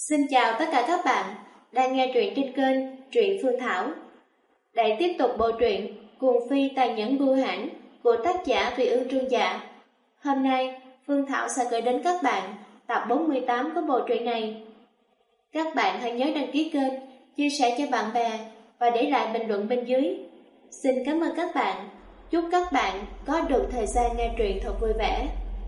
Xin chào tất cả các bạn đang nghe truyện trên kênh Truyện Phương Thảo. Để tiếp tục bộ truyện Cuồng Phi Tàn Nhẫn Bưu Hãn của tác giả Thùy Ương Trương Dạ, hôm nay Phương Thảo sẽ gửi đến các bạn tập 48 của bộ truyện này. Các bạn hãy nhớ đăng ký kênh, chia sẻ cho bạn bè và để lại bình luận bên dưới. Xin cảm ơn các bạn. Chúc các bạn có được thời gian nghe truyện thật vui vẻ.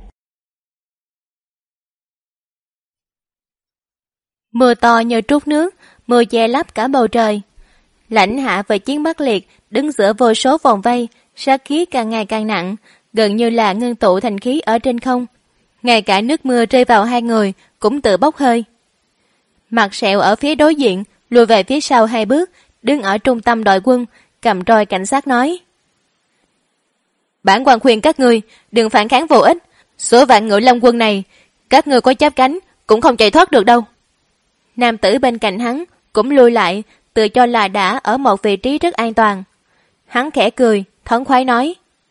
Mưa to như trút nước, mưa che lấp cả bầu trời. Lãnh Hạ và Chiến Bắc Liệt đứng giữa vô số vòng vây, sát khí càng ngày càng nặng, gần như là ngưng tụ thành khí ở trên không. Ngay cả nước mưa rơi vào hai người cũng tự bốc hơi. Mặt Sẹo ở phía đối diện lùi về phía sau 2 bước, đứng ở trung tâm đội quân, cầm roi cảnh sát nói: Bản quan khuyên các ngươi đừng phản kháng vô ích. Số vạn Ngự Lâm quân này, các ngươi có chắp cánh cũng không chạy thoát được đâu. Nam tử bên cạnh hắn cũng lùi lại, tự cho là đã ở một vị trí rất an toàn. Hắn khẽ cười, thống khoái nói: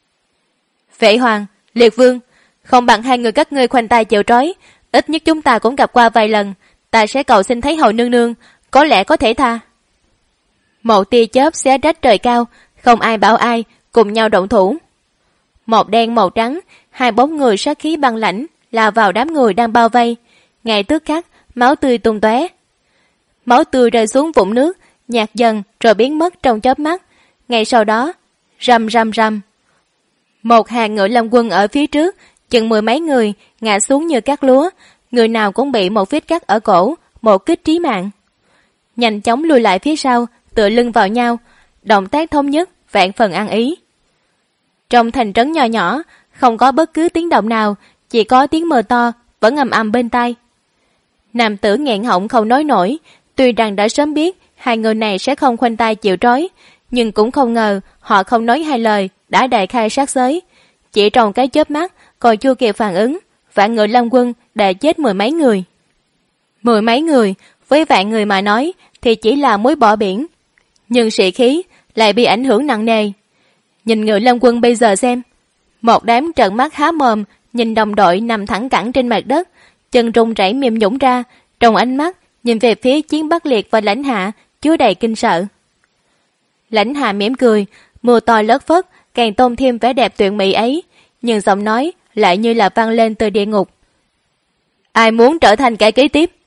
Vệ Hoàng, Liệt Vương, không bằng hai người các ngươi khoanh tay chịu trói, ít nhất chúng ta cũng gặp qua vài lần, ta sẽ cầu xin thấy hầu nương nương, có lẽ có thể tha. Một tia chớp xé rách trời cao, không ai bảo ai, cùng nhau động thủ. Một đen một trắng, 2 bóng người sát khí băng lãnh lao vào đám người đang bao vây. Ngay tức khắc, máu tươi tung tóe. Máu tươi rơi xuống vũng nước, nhạt dần rồi biến mất trong chớp mắt. Ngay sau đó, rầm rầm rầm. Một hàng Ngự Lâm quân ở phía trước, chừng 10 mấy người ngã xuống như cát lúa, người nào cũng bị một vết cắt ở cổ, một kích trí mạng. Nhanh chóng lùi lại phía sau, tựa lưng vào nhau, động tác thống nhất, vạn phần ăn ý. Trong thành trấn nhỏ nhỏ, không có bất cứ tiếng động nào, chỉ có tiếng mưa to vẫn ầm ầm bên tai. Nam tử nghẹn họng không nói nổi, tuy rằng đã sớm biết hai người này sẽ không khoanh tay chịu trói, nhưng cũng không ngờ họ không nói 2 lời đã đại khai sát giới. Chỉ trong cái chớp mắt còn chưa kịp phản ứng, vạn Ngự Lâm quân đã chết 10 mấy người. 10 mấy người với vạn người mà nói thì chỉ là muối bỏ biển, nhưng sĩ khí lại bị ảnh hưởng nặng nề. Nhìn Ngự Lâm quân bây giờ xem, một đám trợn mắt há mồm nhìn đồng đội nằm thẳng cẳng trên mặt đất, chân run rẩy mềm nhũn ra, trong ánh mắt nhìn về phía Chiến Bắc Liệt và Lãnh Hạ chứa đầy kinh sợ. Lãnh Hạ mỉm cười, mưa to lất phất càng tôn thêm vẻ đẹp tuyệt mỹ ấy, nhưng giọng nói lại như là vang lên từ địa ngục: Ai muốn trở thành kẻ kế tiếp?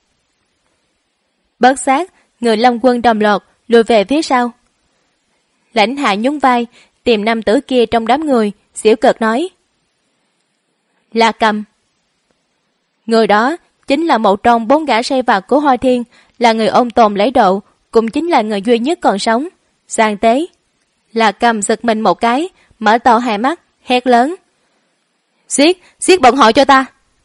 Bất giác, Ngự Lâm quân đồng loạt lùi về phía sau. Lãnh Hạ nhún vai, tìm nam tử kia trong đám người, giễu cợt nói: La Cầm. Người đó chính là một trong 4 gã sai vặt của Hoa Thiên, là người ôn tồn lễ độ, cũng chính là người duy nhất còn sống. Giang Tế. La Cầm giật mình một cái, mở to 2 mắt, hét lớn: Giết bọn họ cho ta!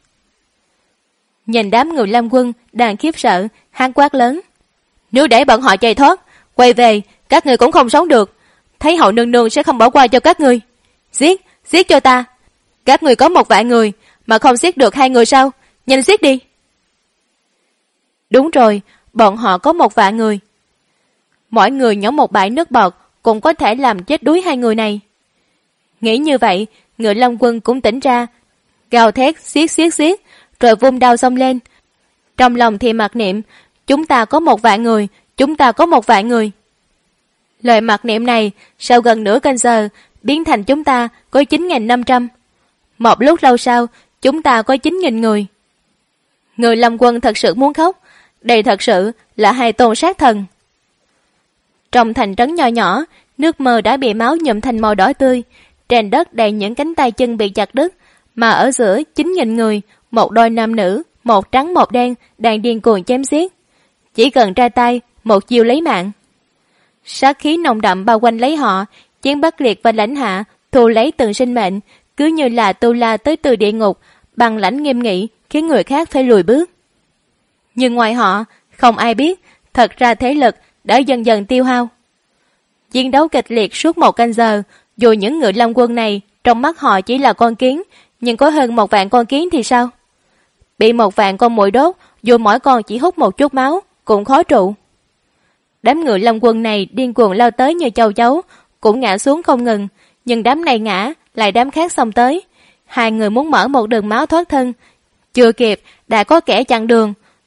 Nhìn đám Ngự Lâm quân đang khiếp sợ, hắn quát lớn: Nếu để bọn họ chạy thoát, quay về, các người cũng không sống được. Thấy hậu nương nương sẽ không bỏ qua cho các ngươi. Giết cho ta! Các người có 1 vạn người, mà không giết được 2 người sao? Nhanh giết đi! Đúng rồi, bọn họ có 1 vạn người. Mỗi người nhổ một bãi nước bọt cũng có thể làm chết đuối 2 người này. Nghĩ như vậy, Ngự Lâm quân cũng tỉnh ra, gào thét xiết, rồi vung đao xông lên. Trong lòng thì mặc niệm: Chúng ta có 1 vạn người, chúng ta có 1 vạn người. Lời mặc niệm này sau gần nửa canh giờ biến thành chúng ta có 9.500. Một lúc lâu sau, chúng ta có 9.000 người. Ngự Lâm quân thật sự muốn khóc. Đây thật sự là 2 tôn sát thần. Trong thành trấn nhỏ nhỏ, nước mưa đã bị máu nhuộm thành màu đỏ tươi. Trên đất đầy những cánh tay chân bị chặt đứt, mà ở giữa 9.000 người, một đôi nam nữ, một trắng một đen, đang điên cuồng chém giết. Chỉ cần ra tay, một chiêu lấy mạng. Sát khí nồng đậm bao quanh lấy họ. Chiến Bắc Liệt và Lãnh Hạ thu lấy từng sinh mệnh, cứ như là tu la tới từ địa ngục, bằng lãnh nghiêm nghị, khiến người khác phải lùi bước. Nhưng ngoài họ, không ai biết, thật ra thế lực đã dần dần tiêu hao. Chiến đấu kịch liệt suốt 1 canh giờ, dù những Ngự Lâm quân này trong mắt họ chỉ là con kiến, nhưng có hơn 1 vạn con kiến thì sao? Bị 1 vạn con muỗi đốt, dù mỗi con chỉ hút một chút máu, cũng khó trụ. Đám Ngự Lâm quân này điên cuồng lao tới như châu chấu, cũng ngã xuống không ngừng, nhưng đám này ngã, lại đám khác xông tới. 2 người muốn mở một đường máu thoát thân, chưa kịp đã có kẻ chặn đường,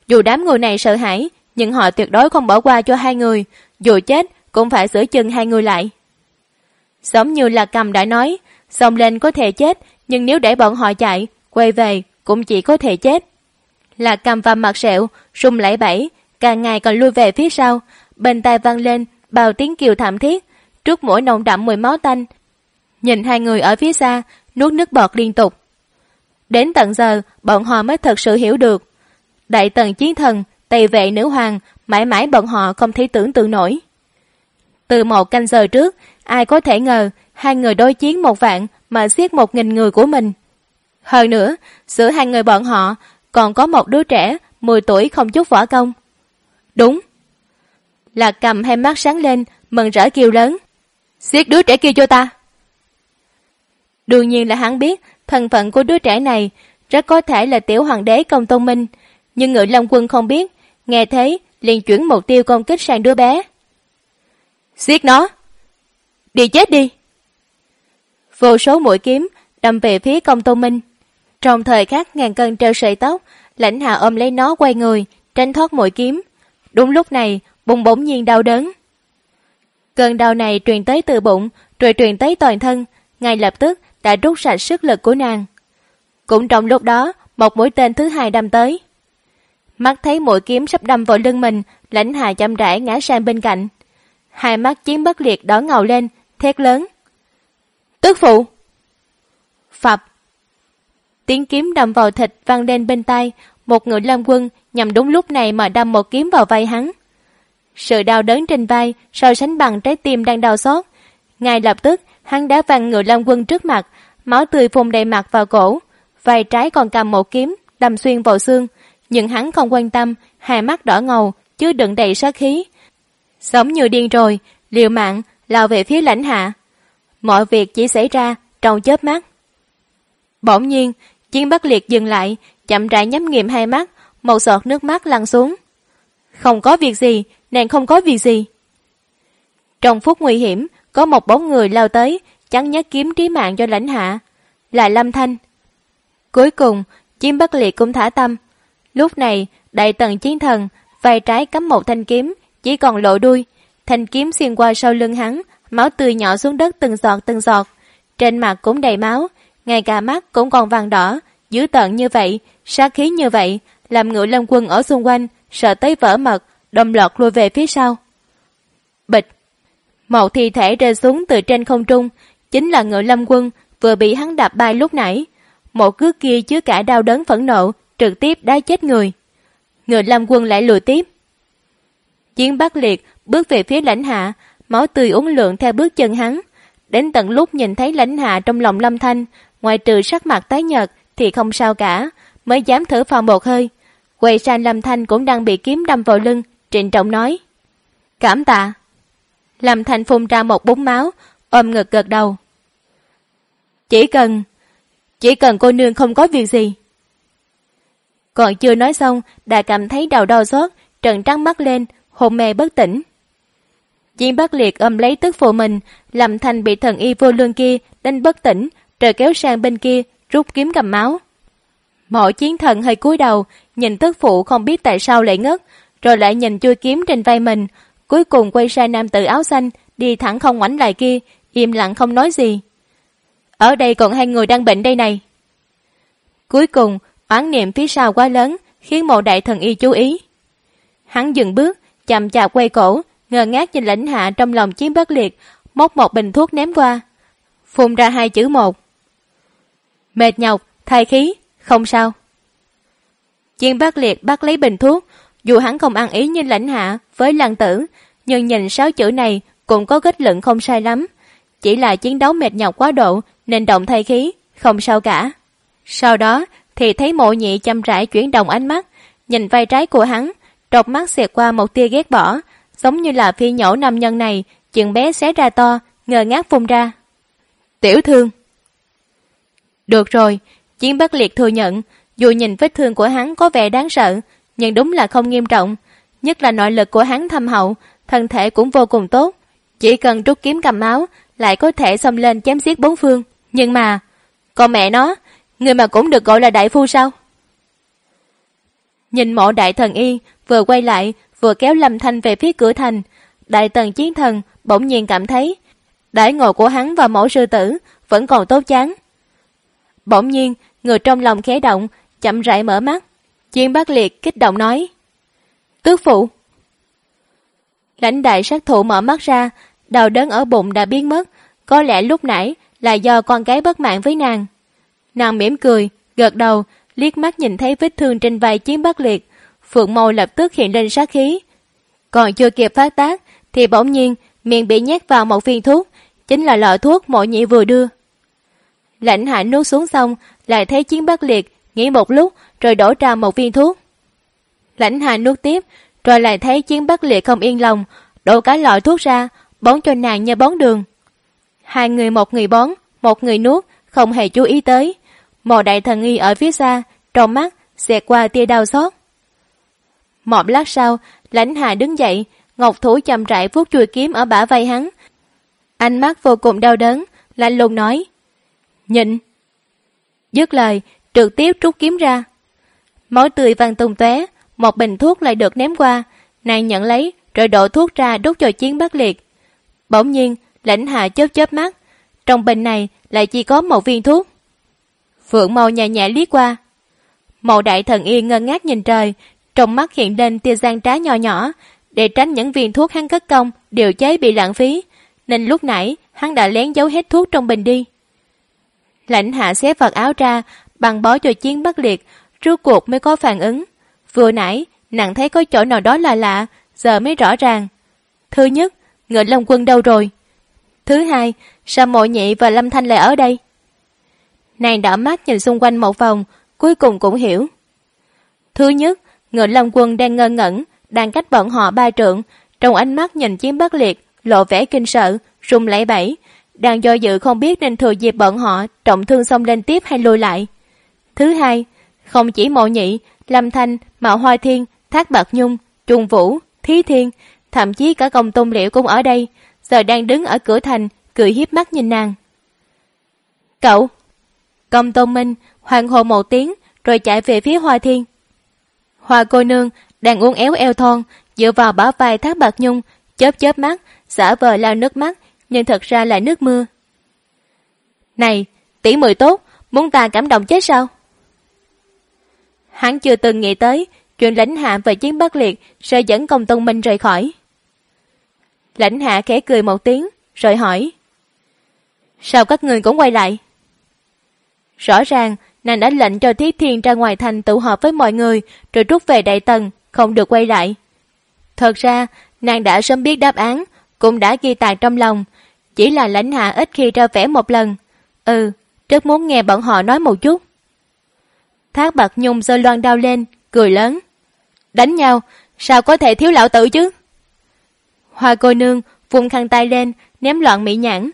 Dù đám người này sợ hãi, nhưng họ tuyệt đối không bỏ qua cho hai người, dù chết cũng phải giữ chân hai người lại. Giống như là Cầm đã nói, xông lên có thể chết, nhưng nếu để bọn họ chạy, quay về cũng chỉ có thể chết. Là Cầm và Mặt Sẹo run lẩy bẩy, càng ngày còn lui về phía sau, bên tai vang lên bao tiếng kêu thảm thiết, trước mũi nồng đậm mùi máu tanh. Nhìn hai người ở phía xa, nuốt nước bọt liên tục. Đến tận giờ, bọn họ mới thật sự hiểu được. Đại tần chiến thần, Tây vệ nữ hoàng, mãi mãi bọn họ không thể tưởng tượng nổi. Từ 1 canh giờ trước, ai có thể ngờ hai người đối chiến 1 vạn mà giết 1000 người của mình. Hơn nữa, giữa hai người bọn họ còn có một đứa trẻ 10 tuổi không chút võ công. Đúng. Là Cầm hai mắt sáng lên, mừng rỡ kêu lớn. Giết đứa trẻ kia cho ta. Đương nhiên là hắn biết thân phận của đứa trẻ này rất có thể là tiểu hoàng đế Công Tôn Minh, nhưng Ngự Long Quân không biết, nghe thế liền chuyển mục tiêu công kích sang đứa bé. Giết nó! Đi chết đi! Vô số mũi kiếm đâm về phía Công Tôn Minh. Trong thời khắc ngàn cân treo sợi tóc, Lãnh Hạ ôm lấy nó quay người, tránh thoát mũi kiếm. Đúng lúc này, bụng bỗng nhiên đau đớn. Cơn đau này truyền tới từ bụng, rồi truyền tới toàn thân, ngay lập tức đã rút sạch sức lực của nàng. Cũng trong lúc đó, một mũi tên thứ hai đâm tới. Mắt thấy mũi kiếm sắp đâm vào lưng mình, Lãnh Hạ chậm rãi ngã sang bên cạnh. Hai mắt Chiến Bất Liệt đỏ ngầu lên, thét lớn. Tức phụ! Phập! Tiếng kiếm đâm vào thịt vang lên bên tai, một Ngự Long Quân nhằm đúng lúc này mà đâm một kiếm vào vai hắn. Sự đau đớn trên vai so sánh bằng trái tim đang đau xót. Ngay lập tức, hắn đã văng Ngự Long Quân trước mặt, máu tươi phun đầy mặt vào cổ, vai trái còn cầm một kiếm đâm xuyên vào xương, nhưng hắn không quan tâm, hai mắt đỏ ngầu chứa đựng đầy sát khí, giống như điên rồi, liều mạng lao về phía Lãnh Hạ. Mọi việc chỉ xảy ra trong chớp mắt. Bỗng nhiên, Chiến Bất Liệt dừng lại, chậm rãi nhắm nghiền hai mắt, một giọt nước mắt lăn xuống. Không có việc gì, nàng không có việc gì. Trong phút nguy hiểm, có một bóng người lao tới, chắn nhát kiếm trí mạng cho Lãnh Hạ, là Lâm Thanh. Cuối cùng, Chiến Bất Liệt cũng thả tâm. Lúc này, Đại Tần chiến thần, vai trái cắm một thanh kiếm, chỉ còn lộ đuôi. Thanh kiếm xuyên qua sau lưng hắn, máu tươi nhỏ xuống đất từng giọt, trên mặt cũng đầy máu, ngay cả mắt cũng còn vàng đỏ, dữ tợn như vậy, sát khí như vậy, làm Ngự Long Quân ở xung quanh sợ tới vỡ mật, đồng loạt lùi về phía sau. Bịch! Một thi thể rơi xuống từ trên không trung, chính là Ngự Long Quân vừa bị hắn đạp bay lúc nãy. Một cước kia chứa cả đau đớn phẫn nộ, trực tiếp đá chết người. Ngự Long Quân lại lùi tiếp. Chiến Bất Liệt bước về phía Lãnh Hạ, máu tươi uốn lượn theo bước chân hắn. Đến tận lúc nhìn thấy Lãnh Hạ trong lòng Lâm Thanh, ngoài trừ sắc mặt tái nhợt thì không sao cả, mới dám thở phào một hơi. Quay sang Lâm Thanh cũng đang bị kiếm đâm vào lưng, trịnh trọng nói. Cảm tạ. Lâm Thanh phun ra một búng máu, ôm ngực gật đầu. Chỉ cần cô nương không có việc gì. Còn chưa nói xong, đã cảm thấy đầu đau xót, trợn trắng mắt lên, hôn mê bất tỉnh. Chiến Bất Liệt ôm lấy tức phụ mình, Lâm Thanh bị thần y vô lương kia đánh bất tỉnh, rồi kéo sang bên kia, rút kiếm cầm máu. Mộ chiến thần hơi cúi đầu, nhìn tức phụ không biết tại sao lại ngất, rồi lại nhìn chui kiếm trên vai mình, cuối cùng quay sang nam tử áo xanh, đi thẳng không ngoảnh lại kia, im lặng không nói gì. Ở đây còn hai người đang bệnh đây này. Cuối cùng, oán niệm phía sau quá lớn, khiến Mộ đại thần y chú ý. Hắn dừng bước, chậm chạp quay cổ, ngơ ngác nhìn Lãnh Hạ trong lòng Chiến Bất Liệt, móc một bình thuốc ném qua. Phun ra 2 chữ 1. Mệt nhọc, thay khí, không sao. Chiến Bất Liệt bắt lấy bình thuốc, dù hắn không ăn ý như Lãnh Hạ với Lăng Tử, nhưng nhìn 6 chữ này cũng có kết luận không sai lắm. Chỉ là chiến đấu mệt nhọc quá độ nên động thay khí, không sao cả. Sau đó thì thấy Mộ Nhị chăm rãi chuyển động ánh mắt, nhìn vai trái của hắn, đột mắt xẹt qua một tia ghét bỏ, giống như là phi nhổ nam nhân này, chừng bé xé ra to, ngơ ngác phun ra. Tiểu thương. Được rồi, Chiến Bất Liệt thừa nhận, dù nhìn vết thương của hắn có vẻ đáng sợ, nhưng đúng là không nghiêm trọng, nhất là nội lực của hắn thâm hậu, thân thể cũng vô cùng tốt, chỉ cần rút kiếm cầm máu, lại có thể xông lên chém giết bốn phương. Nhưng mà, con mẹ nó, người mà cũng được gọi là đại phu sao? Nhìn Mộ đại thần y vừa quay lại vừa kéo Lâm Thanh về phía cửa thành, Đại Tần Chiến Thần bỗng nhiên cảm thấy đãi ngộ của hắn và Mẫu sư tử vẫn còn tốt chán. Bỗng nhiên người trong lòng khẽ động, chậm rãi mở mắt. Chiến Bắc Liệt kích động nói: Tước phụ. Lãnh đại sát thủ mở mắt ra, đau đớn ở bụng đã biến mất, có lẽ lúc nãy là do con gái bất mãn với nàng. Nàng mỉm cười, gật đầu, liếc mắt nhìn thấy vết thương trên vai Chiến Bắc Liệt, phượng mâu lập tức hiện lên sát khí. Còn chưa kịp phát tác thì bỗng nhiên miệng bị nhét vào một viên thuốc, chính là lọ thuốc Mộ Nhị vừa đưa. Lãnh Hạ nuốt xuống xong, lại thấy Chiến Bắc Liệt nghĩ một lúc rồi đổ ra một viên thuốc. Lãnh Hạ nuốt tiếp, rồi lại thấy Chiến Bắc Liệt không yên lòng, đổ cả lọ thuốc ra, bón cho nàng như bón đường. Hai người, một người bón, một người nuốt, không hề chú ý tới. Mộ đại thần y ở phía xa, trong mắt xẹt qua tia đau xót. Một lát sau, Lãnh Hạ đứng dậy, ngọc thủ chậm rãi vuốt chuôi kiếm ở bả vai hắn. Ánh mắt vô cùng đau đớn, lạnh lùng nói: Nhịn. Dứt lời, trực tiếp rút kiếm ra. Máu tươi văng tung tóe, một bình thuốc lại được ném qua, nàng nhận lấy rồi đổ thuốc ra đút cho Chiến Bắc Liệt. Bỗng nhiên, Lãnh Hạ chớp chớp mắt, trong bình này lại chỉ có một viên thuốc. Phượng mâu nhẹ nhẹ liếc qua. Mộ đại thần y ngơ ngác nhìn trời, trong mắt hiện lên tia gian trá nhỏ nhỏ, để tránh những viên thuốc hắn cất công điều chế bị lãng phí, nên lúc nãy hắn đã lén giấu hết thuốc trong bình đi. Lãnh Hạ xé vật áo ra, băng bó cho Chiến Bắc Liệt, rốt cuộc mới có phản ứng. Vừa nãy nàng thấy có chỗ nào đó là lạ, giờ mới rõ ràng. Thứ nhất, Ngự Long Quân đâu rồi? Thứ hai, sao Mộ Nhị và Lâm Thanh lại ở đây? Nàng đảo mắt nhìn xung quanh một vòng, cuối cùng cũng hiểu. Thứ nhất, Ngự Long Quân đang ngơ ngẩn, đang cách bọn họ 3 trượng, trong ánh mắt nhìn Chiến Bắc Liệt lộ vẻ kinh sợ, run lẩy bẩy, đang do dự không biết nên thừa dịp bọn họ trọng thương xông lên tiếp hay lùi lại. Thứ hai, không chỉ Mộ Nhị, Lâm Thanh, Mạo Hoa Thiên, Thác Bạt Nhung, Trung Vũ, Thí Thiên, thậm chí cả Công Tôn Liễu cũng ở đây, giờ đang đứng ở cửa thành, cười hiếp mắt nhìn nàng. Cậu! Công Tôn Minh hoan hô một tiếng, rồi chạy về phía Hoa Thiên. Hoa cô nương đang uốn éo eo thon, dựa vào bả vai Thác Bạt Nhung, chớp chớp mắt, giả vờ lau nước mắt, nhưng thật ra là nước mưa. Này, tỷ muội tốt, muốn ta cảm động chết sao? Hắn chưa từng nghĩ tới chuyện Lãnh Hạ và Chiến Bắc Liệt sẽ dẫn Công Tôn Minh rời khỏi. Lãnh Hạ khẽ cười một tiếng, rồi hỏi: Sao các người cũng quay lại? Rõ ràng nàng đã lệnh cho Thí Thiên ra ngoài thành tụ họp với mọi người, rồi rút về Đại Tần, không được quay lại. Thật ra nàng đã sớm biết đáp án, cũng đã ghi tạc trong lòng, chỉ là Lãnh Hạ ít khi ra vẻ một lần. Rất muốn nghe bọn họ nói một chút. Thác Bạt Nhung giơ loan đao lên, cười lớn: Đánh nhau, sao có thể thiếu lão tử chứ? Hoa cô nương vung khăn tay lên, ném loạn mỹ nhãn.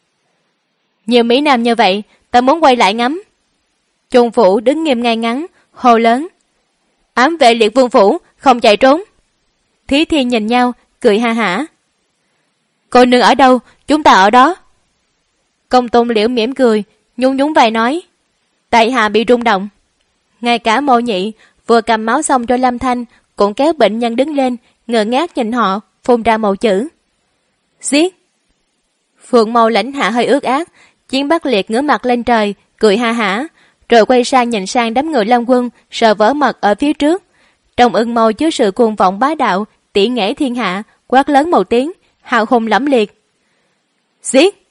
Nhiều mỹ nam như vậy, ta muốn quay lại ngắm. Trung Phủ đứng nghiêm ngay ngắn, hô lớn: Ám vệ Liệt Vương phủ, không chạy trốn. Thí Thiên nhìn nhau, cười ha hả. Cô nương ở đâu, chúng ta ở đó. Công Tôn Liễu mỉm cười, nhún nhún vai nói: Tại hạ bị rung động. Ngay cả Mộ Nhị vừa cầm máu xong cho Lâm Thanh cũng kéo bệnh nhân đứng lên, ngơ ngác nhìn họ, phun ra một chữ: Giết. Phượng mâu Lãnh Hạ hơi ướt át, Chiến Bắc Liệt ngửa mặt lên trời, cười ha hả, rồi quay sang nhìn sang đám Ngự Long Quân sờ vỡ mật ở phía trước. Trong ưng mâu chứa sự cuồng vọng bá đạo, tỷ nghệ thiên hạ, quát lớn một tiếng, hào hùng lẫm liệt: Giết.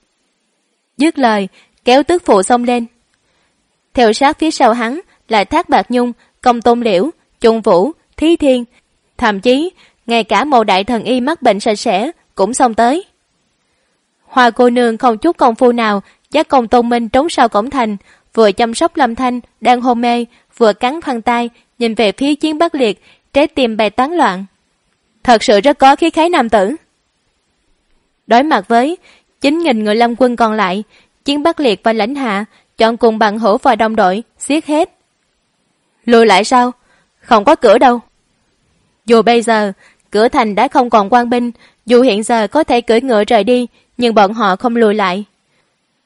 Dứt lời, kéo tức phụ xông lên. Theo sát phía sau hắn là Thác Bạt Nhung, Công Tôn Liễu, Trung Vũ, Thí Thiên, thậm chí ngay cả Mộ đại thần y mắc bệnh sạch sẽ cũng xông tới. Hoa cô nương không chút công phu nào dắt Công Tôn Minh trốn sau cổng thành, vừa chăm sóc Lâm Thanh đang hôn mê, vừa cắn khăn tay nhìn về phía Chiến Bắc Liệt, trái tim bay tán loạn. Thật sự rất có khí khái nam tử. Đối mặt với 9.000 người Lâm quân còn lại, Chiến Bắc Liệt và Lãnh Hạ chọn cùng bằng hữu và đồng đội giết hết. Lùi lại sao? Không có cửa đâu. Dù bây giờ cửa thành đã không còn quan binh, dù hiện giờ có thể cưỡi ngựa rời đi, nhưng bọn họ không lùi lại.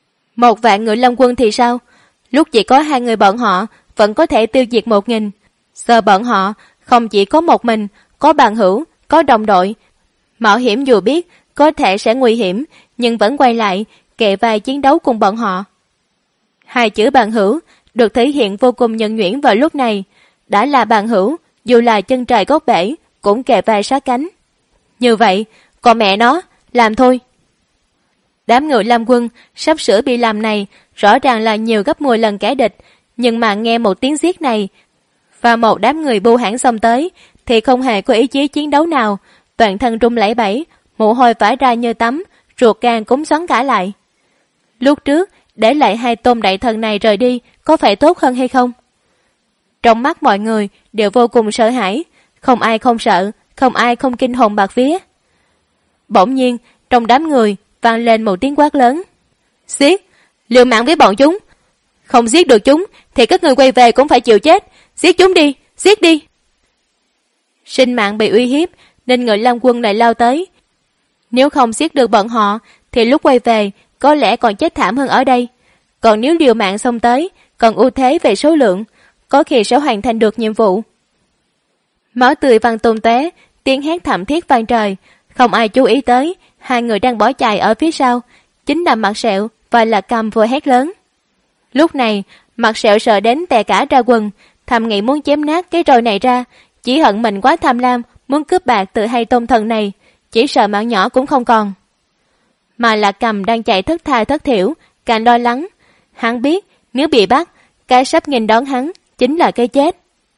1.000 người Lâm quân thì sao? Lúc chỉ có 2 người bọn họ vẫn có thể tiêu diệt 1.000. Giờ bọn họ không chỉ có một mình, có bạn hữu, có đồng đội. Mạo hiểm dù biết có thể sẽ nguy hiểm, nhưng vẫn quay lại kề vai chiến đấu cùng bọn họ. Hai chữ bạn hữu được thể hiện vô cùng nhuần nhuyễn vào lúc này. Đã là bạn hữu, dù là chân trời gốc bể cũng kề vai sát cánh. Như vậy, còn mẹ nó, làm thôi. Đám người Lam Quân sắp sửa bị làm này rõ ràng là nhiều gấp 10 lần kẻ địch, nhưng mà nghe một tiếng giết này và một đám người bu hãn xông tới thì không hề có ý chí chiến đấu nào, toàn thân run lẩy bẩy, mồ hôi vãi ra như tắm, ruột gan cũng xoắn cả lại. Lúc trước để lại hai tôn đại thần này rời đi có phải tốt hơn hay không? Trong mắt mọi người đều vô cùng sợ hãi, không ai không sợ, không ai không kinh hồn bạt vía. Bỗng nhiên trong đám người vang lên một tiếng quát lớn: giết, liều mạng với bọn chúng, không giết được chúng thì các người quay về cũng phải chịu chết, giết chúng đi, giết đi. Sinh mạng bị uy hiếp nên người Lam Quân lại lao tới. Nếu không giết được bọn họ thì lúc quay về có lẽ còn chết thảm hơn ở đây. Còn nếu liều mạng xông tới, còn ưu thế về số lượng, có khi sẽ hoàn thành được nhiệm vụ. Máu tươi văng tung tóe, tiếng hét thảm thiết vang trời. Không ai chú ý tới hai người đang bỏ chạy ở phía sau, chính là Mặt Sẹo và Lạc Cầm vừa hét lớn. Lúc này Mặt Sẹo sợ đến tè cả ra quần, thầm nghĩ muốn chém nát cái roi này ra, chỉ hận mình quá tham lam, muốn cướp bạc từ hai tôn thần này, chỉ sợ mạng nhỏ cũng không còn. Mà Lạc Cầm đang chạy thất tha thất thểu, càng lo lắng. Hắn biết nếu bị bắt, cái sắp nghênh đón hắn chính là cái chết.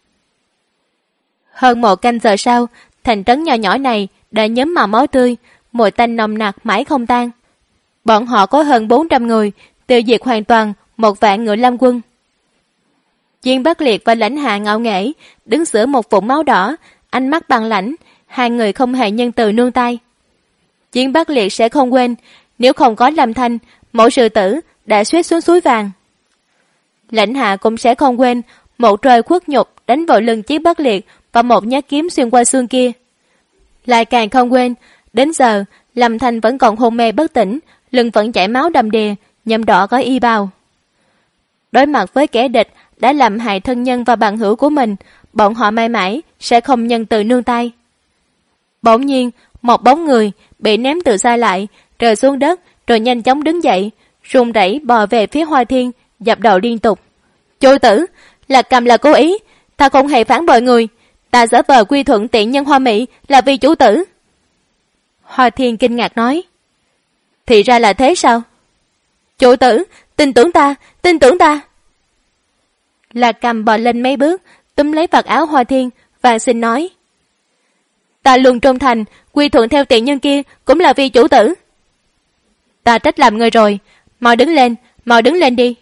Hơn một canh giờ sau, thành trấn nhỏ nhỏ này đã nhuốm màu máu tươi, mùi tanh nồng nặc mãi không tan. Bọn họ có hơn 400 người, tiêu diệt hoàn toàn 1 vạn người Lam Quân. Diên Bất Liệt và Lãnh Hạ ngạo nghễ đứng giữa một vũng máu đỏ, ánh mắt băng lãnh, hai người không hề nhân từ nương tay. Diên Bất Liệt sẽ không quên, nếu không có Lâm Thanh, mẫu sư tử đã xuýt xuống suối vàng. Lãnh Hạ cũng sẽ không quên một roi khuất nhục đánh vào lưng Chiến Bất Liệt và một nhát kiếm xuyên qua xương kia. Lại càng không quên, đến giờ Lâm Thanh vẫn còn hôn mê bất tỉnh, lưng vẫn chảy máu đầm đìa, nhuộm đỏ gói y bào. Đối mặt với kẻ địch đã làm hại thân nhân và bạn hữu của mình, bọn họ mãi mãi sẽ không nhân từ nương tay. Bỗng nhiên một bóng người bị ném từ xa lại, rơi xuống đất rồi nhanh chóng đứng dậy, run rẩy bò về phía Hoa Thiên, dập đầu liên tục. Chủ tử, Lạc Cầm là cố ý, ta không hề phản bội người, ta giả vờ quy thuận tiện nhân Hoa Mỹ là vì chủ tử. Hoa Thiên kinh ngạc nói. Thì ra là thế sao? Chủ tử, tin tưởng ta, tin tưởng ta. Lạc Cầm bò lên mấy bước, túm lấy vạt áo Hoa Thiên, van xin nói. Ta luôn trung thành, quy thuận theo tiện nhân kia cũng là vì chủ tử. Ta trách làm người rồi, mau đứng lên đi.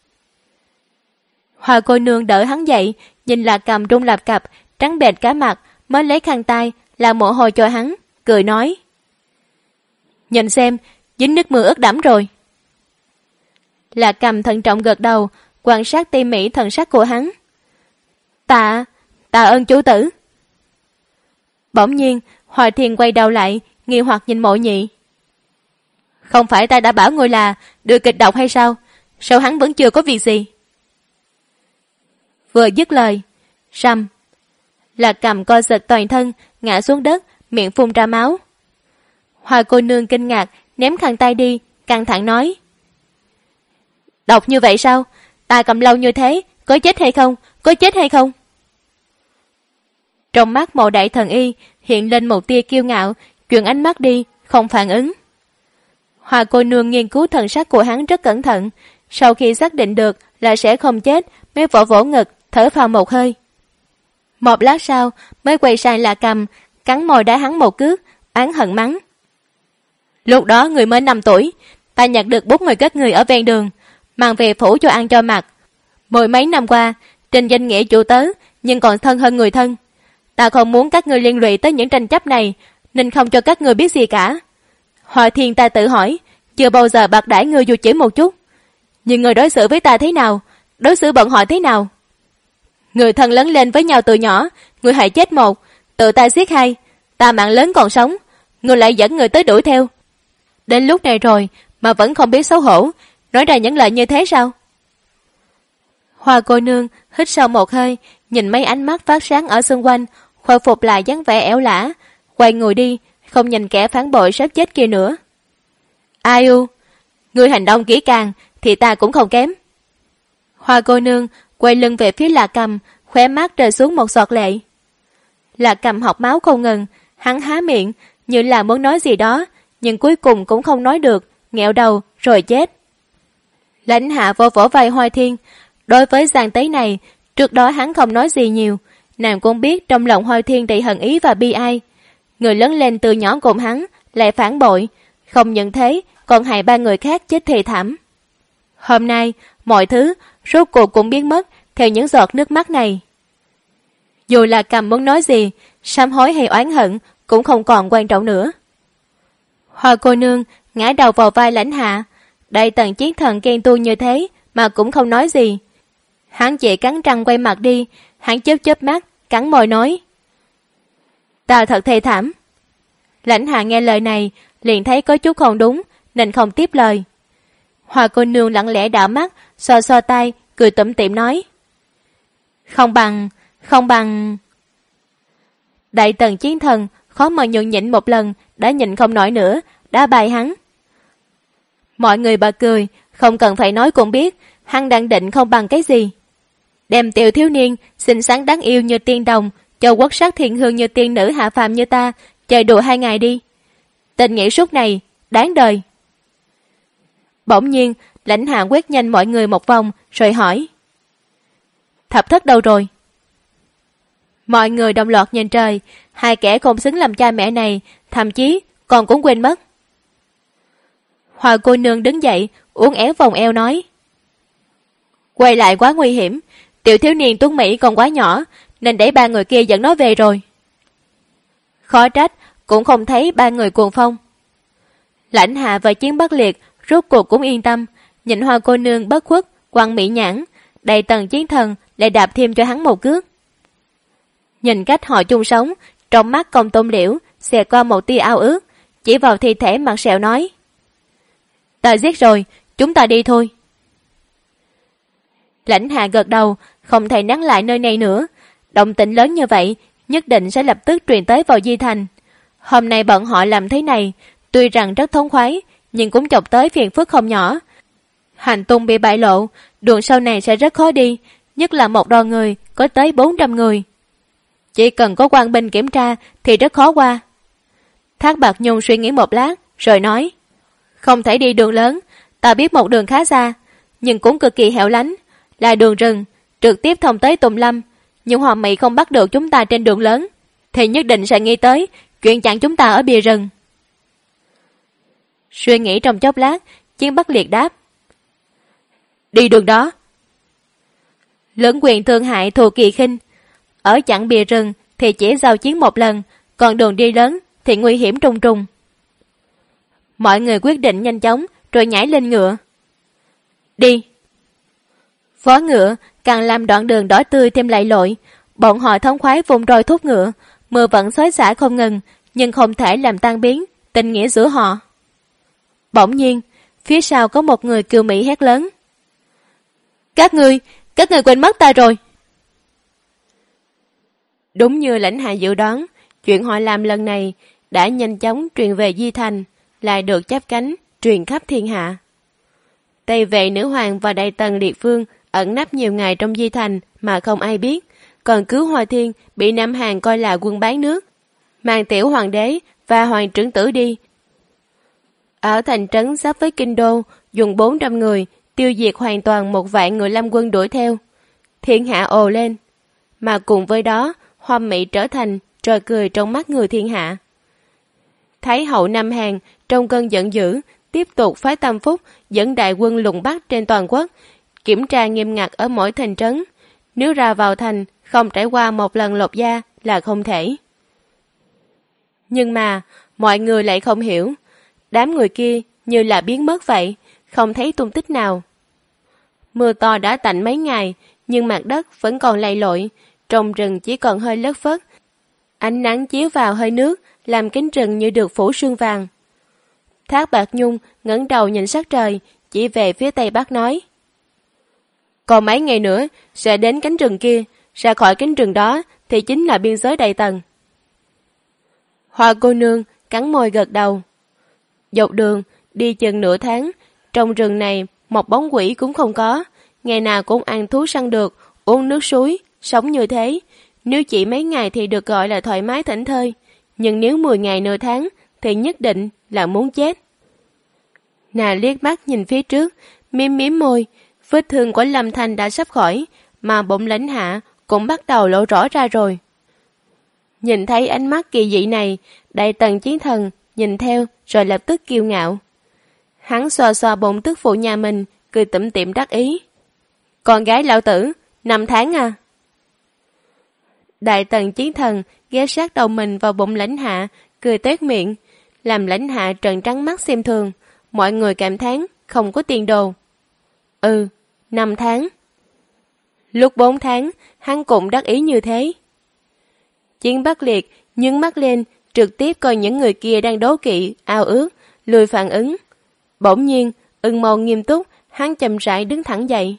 Hoa cô nương đỡ hắn dậy, nhìn Lạc Cầm run lập cập, trắng bệch cả mặt, mới lấy khăn tay làm mồ hôi cho hắn, cười nói. Nhìn xem, dính nước mưa ướt đẫm rồi. Lạc Cầm thận trọng gật đầu, quan sát tỉ mỉ thần sắc của hắn. Tạ ơn chủ tử. Bỗng nhiên Hoa Thiên quay đầu lại, nghi hoặc nhìn Mộ Nhị. Không phải ta đã bảo ngươi là đưa kịch độc hay sao? Sao hắn vẫn chưa có việc gì? Vừa dứt lời, rầm, Lạc Cầm co giật toàn thân, ngã xuống đất, miệng phun ra máu. Hoa cô nương kinh ngạc, ném khăn tay đi, căng thẳng nói. Độc như vậy sao? Ta cầm lâu như thế, có chết hay không? Có chết hay không? Trong mắt Mộ Đại Thần Y hiện lên một tia kiêu ngạo, chuyển ánh mắt đi, không phản ứng. Hoa cô nương nghiên cứu thần sắc của hắn rất cẩn thận, sau khi xác định được là sẽ không chết, mới vỗ vỗ ngực, thở phào một hơi. Một lát sau mới quay sang Lạc Cầm, cắn môi đá hắn một cước, oán hận mắng. Lúc đó người mới 5 tuổi, ta nhặt được 4 người các người ở ven đường, mang về phủ cho ăn cho mặc. 10 mấy năm qua, trên danh nghĩa chủ tớ, nhưng còn thân hơn người thân. Ta không muốn các ngươi liên lụy tới những tranh chấp này, nên không cho các ngươi biết gì cả. Hoa Thiên ta tự hỏi, chưa bao giờ bạc đãi ngươi dù chỉ một chút. Nhưng người đối xử với ta thế nào, đối xử bọn họ thế nào? Người thân lớn lên với nhau từ nhỏ, người hại chết một, tự ta giết hai, ta mạng lớn còn sống, người lại dẫn người tới đuổi theo. Đến lúc này rồi mà vẫn không biết xấu hổ, nói ra những lời như thế sao? Hoa cô nương hít sâu một hơi, nhìn mấy ánh mắt phát sáng ở xung quanh, khôi phục lại dáng vẻ ẻo lả, quay người đi, không nhìn kẻ phản bội sắp chết kia nữa. Ai u, ngươi hành động kỹ càng thì ta cũng không kém. Hoa cô nương quay lưng về phía Lạc Cầm, khóe mắt rơi xuống một giọt lệ. Lạc Cầm học máu không ngừng, hắn há miệng như là muốn nói gì đó, nhưng cuối cùng cũng không nói được, nghẹo đầu rồi chết. Lãnh Hạ vỗ vỗ vai Hoài Thiên. Đối với Giang Tế này, trước đó hắn không nói gì nhiều, nàng cũng biết trong lòng Hoài Thiên đầy hận ý và bi ai. Người lớn lên từ nhỏ cùng hắn lại phản bội, không những thế còn hại 3 người khác chết thê thảm. Hôm nay mọi thứ rốt cuộc cũng biến mất theo những giọt nước mắt này. Dù là Cầm muốn nói gì, sám hối hay oán hận cũng không còn quan trọng nữa. Hoa cô nương ngã đầu vào vai Lãnh Hạ. Đại tần chiến thần ghen tuông như thế mà cũng không nói gì. Hắn chỉ cắn răng quay mặt đi. Hắn chớp mắt cắn môi nói: Ta thật thê thảm. Lãnh Hạ nghe lời này liền thấy có chút không đúng nên không tiếp lời. Hoa cô nương lặng lẽ đảo mắt, xoa tay, cười tủm tỉm nói: Không bằng. Đại tần chiến thần khó mà nhường nhịn một lần, đã nhịn không nổi nữa, đã bài hắn. Mọi người bật cười, không cần phải nói cũng biết hắn đang định không bằng cái gì. Đem tiểu thiếu niên xinh xắn đáng yêu như tiên đồng, cho quốc sắc thiên hương như tiên nữ hạ phàm như ta chơi đùa 2 ngày đi. Tình nghĩa suốt này đáng đời. Bỗng nhiên Lãnh Hạ quét nhanh mọi người một vòng rồi hỏi: Thập thất đâu rồi? Mọi người đồng loạt nhìn trời, 2 kẻ không xứng làm cha mẹ này thậm chí còn cũng quên mất. Hoa cô nương đứng dậy uốn éo vòng eo nói: Quay lại quá nguy hiểm, tiểu thiếu niên Tuấn Mỹ còn quá nhỏ nên để 3 người kia dẫn nó về rồi. Khó trách cũng không thấy 3 người cuồng phong. Lãnh Hạ và Chiến Bắc Liệt rốt cuộc cũng yên tâm, nhìn Hoa cô nương bất khuất quăng mỹ nhãn, Đầy tần chiến thần lại đạp thêm cho hắn một cước. Nhìn cách họ chung sống, trong mắt Công Tôn Liễu xẹt qua một tia ao ước, chỉ vào thi thể mặt sẹo nói: Ta giết rồi, chúng ta đi thôi. Lãnh Hạ gật đầu, không thể nán lại nơi này nữa. Động tĩnh lớn như vậy, nhất định sẽ lập tức truyền tới vào Di Thành. Hôm nay bọn họ làm thế này, tuy rằng rất thống khoái, nhưng cũng chọc tới phiền phức không nhỏ. Hành tung bị bại lộ, đường sau này sẽ rất khó đi, nhất là một đoàn người có tới 400 người. Chỉ cần có quan binh kiểm tra thì rất khó qua. Thác Bạt Nhung suy nghĩ một lát, rồi nói: Không thể đi đường lớn, ta biết một đường khá xa, nhưng cũng cực kỳ hẻo lánh, là đường rừng, trực tiếp thông tới Tùng Lâm. Nhưng Hoàng Mỹ không bắt được chúng ta trên đường lớn, thì nhất định sẽ nghĩ tới chuyện chặn chúng ta ở bìa rừng. Suy nghĩ trong chốc lát, Chiến Bắc Liệt đáp: Đi đường đó. Lưỡng quyền thương hại thù kỳ khinh, ở chặn bìa rừng thì chỉ giao chiến một lần, còn đường đi lớn thì nguy hiểm trùng trùng. Mọi người quyết định nhanh chóng rồi nhảy lên ngựa. Đi. Vó ngựa càng làm đoạn đường đỏ tươi thêm lầy lội. Bọn họ thống khoái vùng roi thúc ngựa, mưa vẫn xối xả không ngừng, nhưng không thể làm tan biến tình nghĩa giữa họ. Bỗng nhiên, phía sau có một người kiều mỹ hét lớn: Các người quên mất ta rồi. Đúng như Lãnh Hạ dự đoán, chuyện họ làm lần này đã nhanh chóng truyền về Di Thành, lại được chắp cánh truyền khắp thiên hạ. Tây Vệ nữ hoàng và Đại Tần Liệt Vương ẩn nấp nhiều ngày trong Di Thành mà không ai biết, còn Cứu Hoa Thiên bị Nam Hàn coi là quân bán nước, mang tiểu hoàng đế và hoàng trưởng tử đi. Ở thành trấn giáp với kinh đô, dùng 400 người tiêu diệt hoàn toàn 1 vạn người Lâm quân đuổi theo. Thiên hạ ồ lên, mà cùng với đó Hoa Mỹ trở thành trò cười trong mắt người thiên hạ. Thái hậu Nam Hàn trong cơn giận dữ tiếp tục phái Tam Phúc dẫn đại quân lùng bắt trên toàn quốc, kiểm tra nghiêm ngặt ở mỗi thành trấn. Nếu ra vào thành không trải qua một lần lột da là không thể. Nhưng mà mọi người lại không hiểu, đám người kia như là biến mất vậy, không thấy tung tích nào. Mưa to đã tạnh mấy ngày, nhưng mặt đất vẫn còn lầy lội, trong rừng chỉ còn hơi lất phất. Ánh nắng chiếu vào hơi nước, làm cánh rừng như được phủ sương vàng. Thác Bạt Nhung ngẩng đầu nhìn sắc trời, chỉ về phía tây bắc nói: Còn mấy ngày nữa sẽ đến cánh rừng kia, ra khỏi cánh rừng đó thì chính là biên giới Đại Tần. Hoa cô nương cắn môi gật đầu. Dọc đường, đi chừng nửa tháng, trong rừng này một bóng quỷ cũng không có, ngày nào cũng ăn thú săn được, uống nước suối, sống như thế. Nếu chỉ mấy ngày thì được gọi là thoải mái thảnh thơi, nhưng nếu 10 ngày nửa tháng thì nhất định là muốn chết. Nàng liếc mắt nhìn phía trước, mím môi, vết thương của Lâm Thanh đã sắp khỏi, mà bụng Lãnh Hạ cũng bắt đầu lộ rõ ra rồi. Nhìn thấy ánh mắt kỳ dị này, Đại Tần Chiến Thần nhìn theo rồi lập tức kiêu ngạo. Hắn xoa xoa bụng tức phụ nhà mình, cười tủm tỉm đắc ý. Con gái lão tử, 5 tháng à? Đại Tần Chiến Thần ghé sát đầu mình vào bụng Lãnh Hạ, cười toét miệng, làm Lãnh Hạ trợn trắng mắt xem thường. Mọi người cảm thán không có tiền đồ. 5 tháng. Lúc 4 tháng, hắn cũng đắc ý như thế. Chiến Bắc Liệt nhướng mắt lên, trực tiếp coi những người kia đang đố kỵ, ao ước, lười phản ứng. Bỗng nhiên, Ưng Mâu nghiêm túc, hắn chậm rãi đứng thẳng dậy.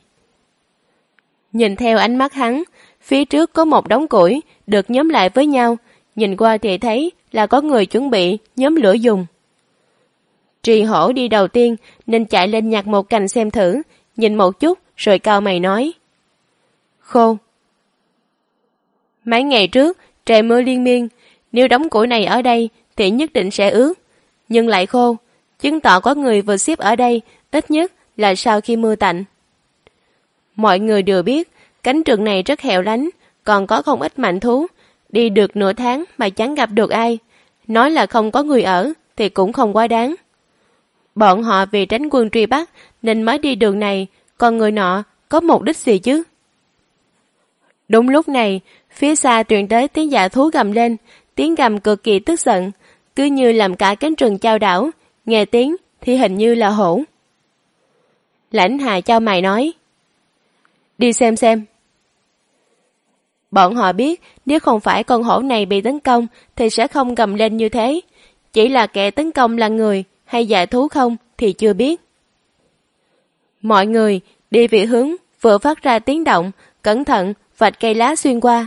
Nhìn theo ánh mắt hắn, phía trước có một đống củi được nhóm lại với nhau, nhìn qua thì thấy là có người chuẩn bị nhóm lửa dùng. Trì Hổ đi đầu tiên nên chạy lên nhặt một cành xem thử, nhìn một chút rồi cau mày nói. Khô. Mấy ngày trước, trời mưa liên miên, nếu đống củi này ở đây thì nhất định sẽ ướt, nhưng lại khô, chứng tỏ có người vừa xếp ở đây, ít nhất là sau khi mưa tạnh. Mọi người đều biết, cánh rừng này rất hẻo lánh, còn có không ít mạnh thú, đi được nửa tháng mà chẳng gặp được ai, nói là không có người ở thì cũng không quá đáng. Bọn họ vì tránh quân truy bắt nên mới đi đường này, còn người nọ có mục đích gì chứ? Đúng lúc này, phía xa truyền tới tiếng dạ thú gầm lên, tiếng gầm cực kỳ tức giận, cứ như làm cả cánh rừng chao đảo, nghe tiếng thì hình như là hổ. Lãnh Hạ chau mày nói, đi xem. Bọn họ biết nếu không phải con hổ này bị tấn công thì sẽ không gầm lên như thế, chỉ là kẻ tấn công là người hay dạ thú không thì chưa biết. Mọi người đi về hướng vừa phát ra tiếng động, cẩn thận vạch cây lá xuyên qua.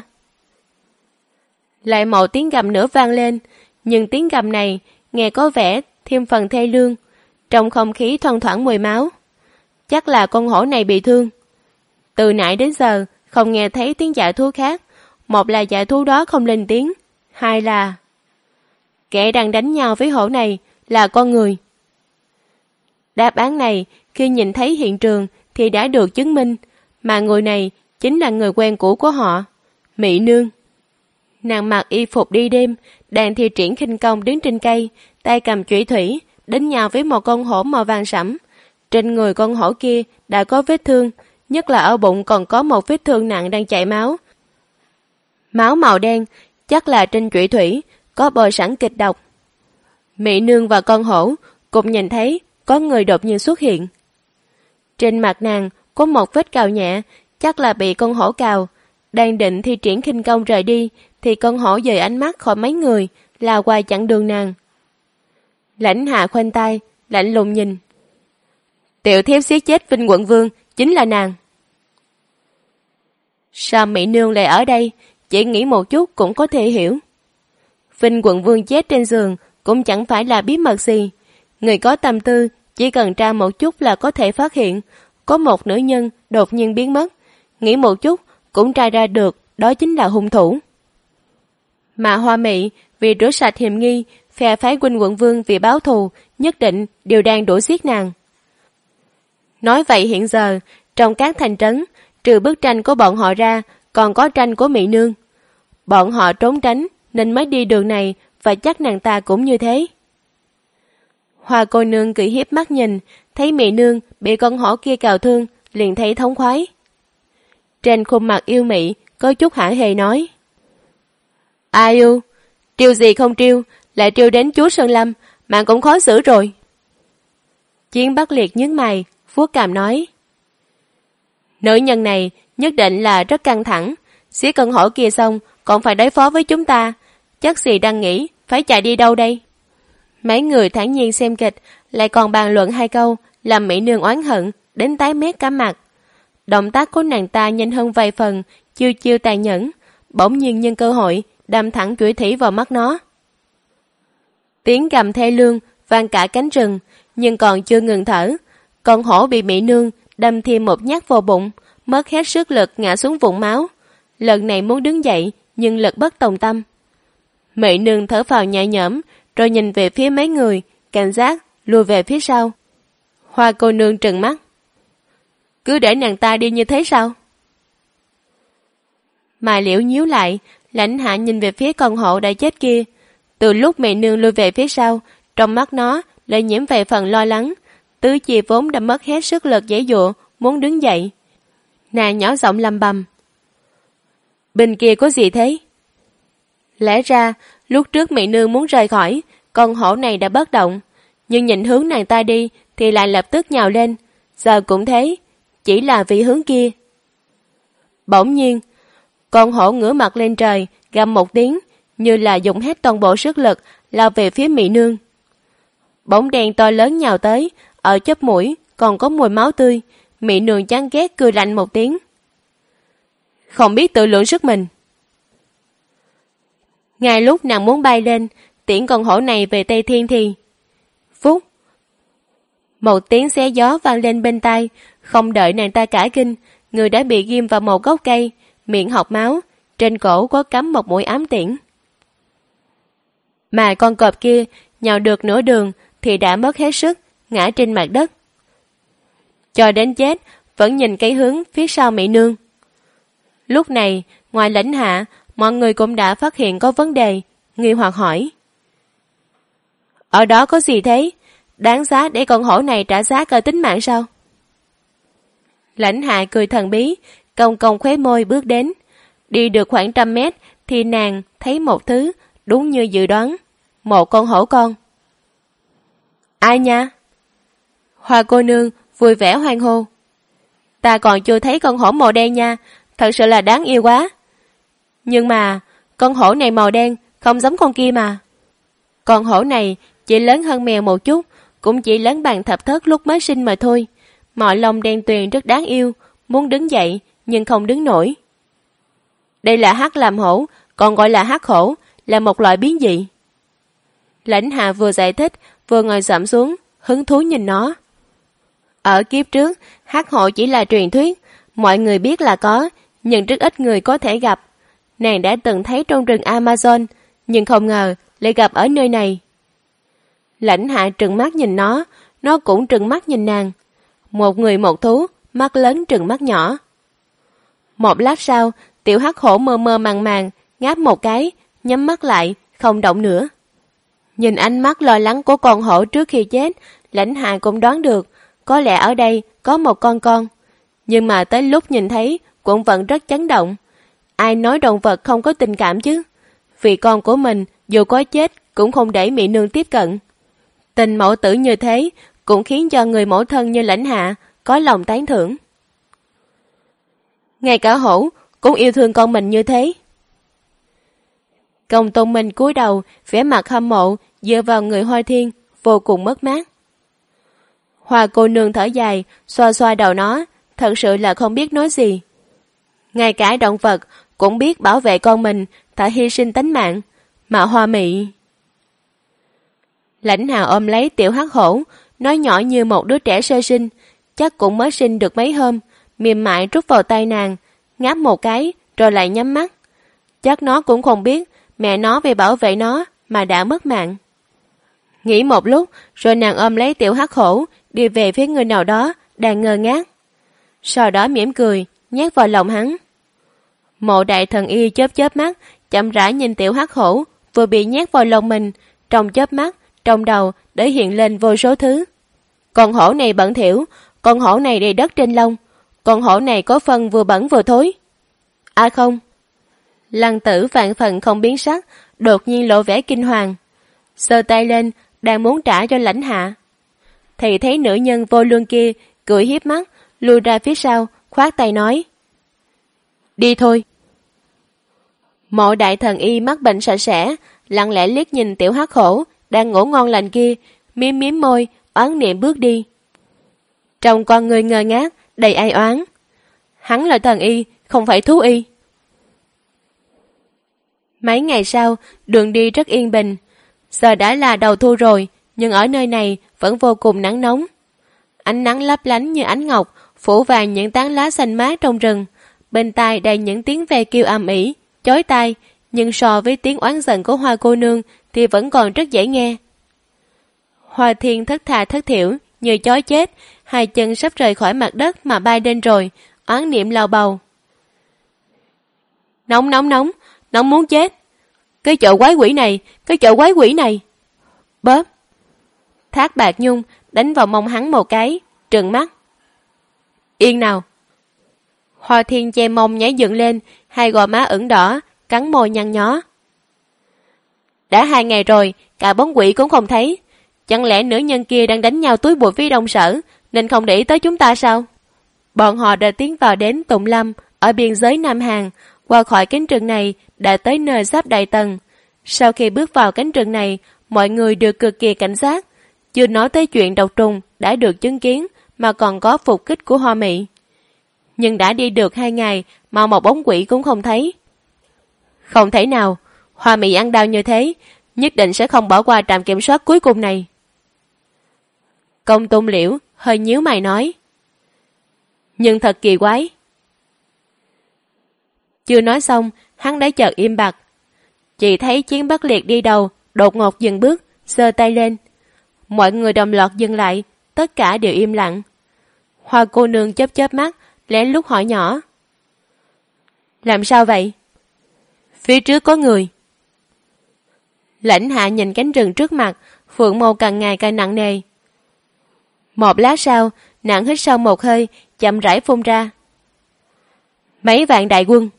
Lại một tiếng gầm nữa vang lên, nhưng tiếng gầm này nghe có vẻ thêm phần thê lương, trong không khí thoang thoảng mùi máu. Chắc là con hổ này bị thương. Từ nãy đến giờ không nghe thấy tiếng dạ thú khác, một là dạ thú đó không lên tiếng, hai là kẻ đang đánh nhau với hổ này là con người. Đáp án này khi nhìn thấy hiện trường thì đã được chứng minh, mà người này chính là người quen cũ của họ, Mỹ Nương. Nàng mặc y phục đi đêm, đang thi triển khinh công đứng trên cây, tay cầm chủy thủy, đánh nhau với một con hổ màu vàng sẫm. Trên người con hổ kia đã có vết thương, nhất là ở bụng còn có một vết thương nặng đang chảy máu. Máu màu đen, chắc là trên chủy thủy có bôi sẵn kịch độc. Mỹ Nương và con hổ cũng nhìn thấy có người đột nhiên xuất hiện. Trên mặt nàng có một vết cào nhẹ, chắc là bị con hổ cào. Đang định thi triển khinh công rời đi thì con hổ dời ánh mắt khỏi mấy người, lao qua chặn đường nàng. Lãnh Hạ khoanh tay, lạnh lùng nhìn. Tiểu thiếp giết chết Vinh quận vương chính là nàng. Sao Mỹ Nương lại ở đây? Chỉ nghĩ một chút cũng có thể hiểu. Vinh quận vương chết trên giường cũng chẳng phải là bí mật gì. Người có tâm tư chỉ cần tra một chút là có thể phát hiện. Có một nữ nhân đột nhiên biến mất, nghĩ một chút cũng tra ra được đó chính là hung thủ. Mà Hoa Mị vì rửa sạch hiểm nghi, phe phái Vinh quận vương vì báo thù, nhất định đều đang đuổi giết nàng. Nói vậy hiện giờ, trong các thành trấn, trừ bức tranh của bọn họ ra, còn có tranh của Mỹ Nương. Bọn họ trốn tránh nên mới đi đường này, và chắc nàng ta cũng như thế. Hoa cô nương cười hiếp mắt nhìn, thấy Mỹ Nương bị con hổ kia cào thương, liền thấy thống khoái. Trên khuôn mặt yêu mị có chút hả hề nói, ai u, triêu gì không triêu, lại triêu đến chúa Sơn Lâm, mà cũng khó xử rồi. Chiến Bắc Liệt nhướng mày, vuốt cằm nói, nữ nhân này nhất định là rất căng thẳng, xía con hổ kia xong còn phải đối phó với chúng ta, chắc gì đang nghĩ phải chạy đi đâu đây. Mấy người thản nhiên xem kịch, lại còn bàn luận hai câu, làm Mỹ Nương oán hận đến tái mét cả mặt. Động tác của nàng ta nhanh hơn vài phần, chiêu chiêu tàn nhẫn, bỗng nhiên nhân cơ hội đâm thẳng chủy thủy vào mắt nó. Tiếng gầm thê lương vang cả cánh rừng, nhưng còn chưa ngừng thở, con hổ bị mỹ nương đâm thêm một nhát vào bụng, mất hết sức lực ngã xuống vũng máu. Lần này muốn đứng dậy, nhưng lực bất tòng tâm. Mỹ nương thở phào nhẹ nhõm, rồi nhìn về phía mấy người, cảnh giác lùi về phía sau. Hoa cô nương trừng mắt. Cứ để nàng ta đi như thế sao? Mai Liễu nhíu lại, Lãnh Hạ nhìn về phía con hổ đã chết kia. Từ lúc Mỹ nương lùi về phía sau, trong mắt nó lại nhiễm vài phần lo lắng. Tứ chi vốn đã mất hết sức lực giãy giụa, muốn đứng dậy. Nàng nhỏ giọng lầm bầm. Bên kia có gì thế? Lẽ ra, lúc trước Mỹ nương muốn rời khỏi, con hổ này đã bất động. Nhưng nhìn hướng nàng ta đi thì lại lập tức nhào lên. Giờ cũng thế, chỉ là vì hướng kia. Bỗng nhiên, con hổ ngửa mặt lên trời, gầm một tiếng, như là dùng hết toàn bộ sức lực, lao về phía Mỹ nương. Bóng đen to lớn nhào tới, ở chóp mũi còn có mùi máu tươi. Mỹ nương chán ghét cười lạnh một tiếng. Không biết tự lượng sức mình. Ngay lúc nàng muốn bay lên, tiễn con hổ này về Tây Thiên thì... Phúc! Một tiếng xé gió vang lên bên tai, không đợi nàng ta cả kinh, người đã bị ghim vào một gốc cây, miệng học máu, trên cổ có cắm một mũi ám tiễn. Mà con cọp kia nhào được nửa đường thì đã mất hết sức, ngã trên mặt đất. Cho đến chết, vẫn nhìn cái hướng phía sau Mỹ nương. Lúc này, ngoài Lãnh Hạ, mọi người cũng đã phát hiện có vấn đề, nghi hoặc hỏi. Ở đó có gì thế? Đáng giá để con hổ này trả giá cả tính mạng sao? Lãnh Hạ cười thần bí, cong cong khóe môi bước đến. Đi được khoảng 100 mét thì nàng thấy một thứ đúng như dự đoán. Một con hổ con. Ai nha? Hoa cô nương vui vẻ hoan hô. Ta còn chưa thấy con hổ màu đen nha, thật sự là đáng yêu quá. Nhưng mà, con hổ này màu đen, không giống con kia mà. Con hổ này chỉ lớn hơn mèo một chút, cũng chỉ lớn bằng thập thất lúc mới sinh mà thôi. Mọi lông đen tuyền rất đáng yêu, muốn đứng dậy, nhưng không đứng nổi. Đây là hắc làm hổ, còn gọi là hắc hổ, là một loại biến dị. Lãnh Hạ vừa giải thích, vừa ngồi xổm xuống, hứng thú nhìn nó. Ở kiếp trước, hắc hổ chỉ là truyền thuyết, mọi người biết là có, nhưng rất ít người có thể gặp. Nàng đã từng thấy trong rừng Amazon, nhưng không ngờ lại gặp ở nơi này. Lãnh Hạ trừng mắt nhìn nó cũng trừng mắt nhìn nàng. Một người một thú, mắt lớn trừng mắt nhỏ. Một lát sau, tiểu hắc hổ mơ mơ màng màng, ngáp một cái, nhắm mắt lại, không động nữa. Nhìn ánh mắt lo lắng của con hổ trước khi chết, Lãnh Hạ cũng đoán được, có lẽ ở đây có một con. Nhưng mà tới lúc nhìn thấy, cũng vẫn rất chấn động. Ai nói động vật không có tình cảm chứ? Vì con của mình, dù có chết, cũng không để Mỹ nương tiếp cận. Tình mẫu tử như thế, cũng khiến cho người mẫu thân như Lãnh Hạ có lòng tán thưởng. Ngay cả hổ cũng yêu thương con mình như thế. Công Tôn Minh cúi đầu, vẻ mặt hâm mộ, dựa vào người Hoa Thiên, vô cùng mất mát. Hoa cô nương thở dài, xoa xoa đầu nó, thật sự là không biết nói gì. Ngay cả động vật cũng biết bảo vệ con mình, phải hy sinh tánh mạng, mà Hoa Mị... Lãnh Hạ ôm lấy tiểu hắc hổ, nói nhỏ như một đứa trẻ sơ sinh, chắc cũng mới sinh được mấy hôm, mềm mại rút vào tay nàng, ngáp một cái, rồi lại nhắm mắt. Chắc nó cũng không biết mẹ nó vì bảo vệ nó mà đã mất mạng. Nghĩ một lúc, rồi nàng ôm lấy tiểu hắc hổ, đi về phía người nào đó, đang ngơ ngác. Sau đó mỉm cười, nhét vào lòng hắn. Mộ đại thần y chớp chớp mắt, chậm rãi nhìn tiểu hắc hổ, vừa bị nhét vào lòng mình, trong chớp mắt, trong đầu để hiện lên vô số thứ. Con hổ này bẩn thỉu, con hổ này đầy đất trên lông, con hổ này có phân vừa bẩn vừa thối. À không. Lăng Tử vạn phần không biến sắc, đột nhiên lộ vẻ kinh hoàng. Giơ tay lên, đang muốn trả cho Lãnh Hạ. Thì thấy nữ nhân vô lương kia, cười hiếp mắt, lùi ra phía sau, khoát tay nói. Đi thôi. Mộ đại thần y mắc bệnh sạch sẽ, lặng lẽ liếc nhìn tiểu hắc hổ, đang ngủ ngon lành kia, miếm miếm môi, oán niệm bước đi. Trong con người ngơ ngác, đầy ai oán. Hắn là thần y, không phải thú y, Mấy ngày sau, đường đi rất yên bình. Giờ đã là đầu thu rồi, nhưng ở nơi này vẫn vô cùng nắng nóng. Ánh nắng lấp lánh như ánh ngọc, phủ vàng những tán lá xanh mát trong rừng. Bên tai đầy những tiếng ve kêu ầm ĩ, chói tai, nhưng so với tiếng oán giận của Hoa cô nương thì vẫn còn rất dễ nghe. Hoa Thiên thất tha thất thiểu, như chó chết, hai chân sắp rời khỏi mặt đất mà bay lên rồi, oán niệm lào bầu. Nóng nóng nóng, nóng muốn chết. Cái chợ quái quỷ này, cái chợ quái quỷ này. Bóp. Thác Bạc Nhung đánh vào mông hắn một cái, trừng mắt. Yên nào. Hoa Thiên che mông nhảy dựng lên, hai gò má ửng đỏ, cắn môi nhăn nhó. Đã 2 ngày rồi, cả bóng quỷ cũng không thấy. Chẳng lẽ nữ nhân kia đang đánh nhau túi bụi với Đông Sở, nên không để ý tới chúng ta sao? Bọn họ đã tiến vào đến Tùng Lâm, ở biên giới Nam Hàn, qua khỏi cánh rừng này đã tới nơi giáp Đại Tần. Sau khi bước vào cánh rừng này, mọi người đều cực kỳ cảnh giác. Chưa nói tới chuyện độc trùng đã được chứng kiến, mà còn có phục kích của Hoa Mị. Nhưng đã đi được 2 ngày mà một bóng quỷ cũng không thấy. Không thể nào, Hoa Mị ăn đau như thế, nhất định sẽ không bỏ qua trạm kiểm soát cuối cùng này. Công Tôn Liễu hơi nhíu mày nói. Nhưng thật kỳ quái. Chưa nói xong, hắn đã chợt im bặt. Chỉ thấy Chiến Bắc Liệt đi đầu, đột ngột dừng bước, giơ tay lên. Mọi người đồng loạt dừng lại, tất cả đều im lặng. Hoa cô nương chớp chớp mắt, lén lút hỏi nhỏ. Làm sao vậy? Phía trước có người. Lãnh Hạ nhìn cánh rừng trước mặt, phượng mâu càng ngày càng nặng nề. Một lát sau, nàng hít sâu một hơi, chậm rãi phun ra. Mấy vạn đại quân.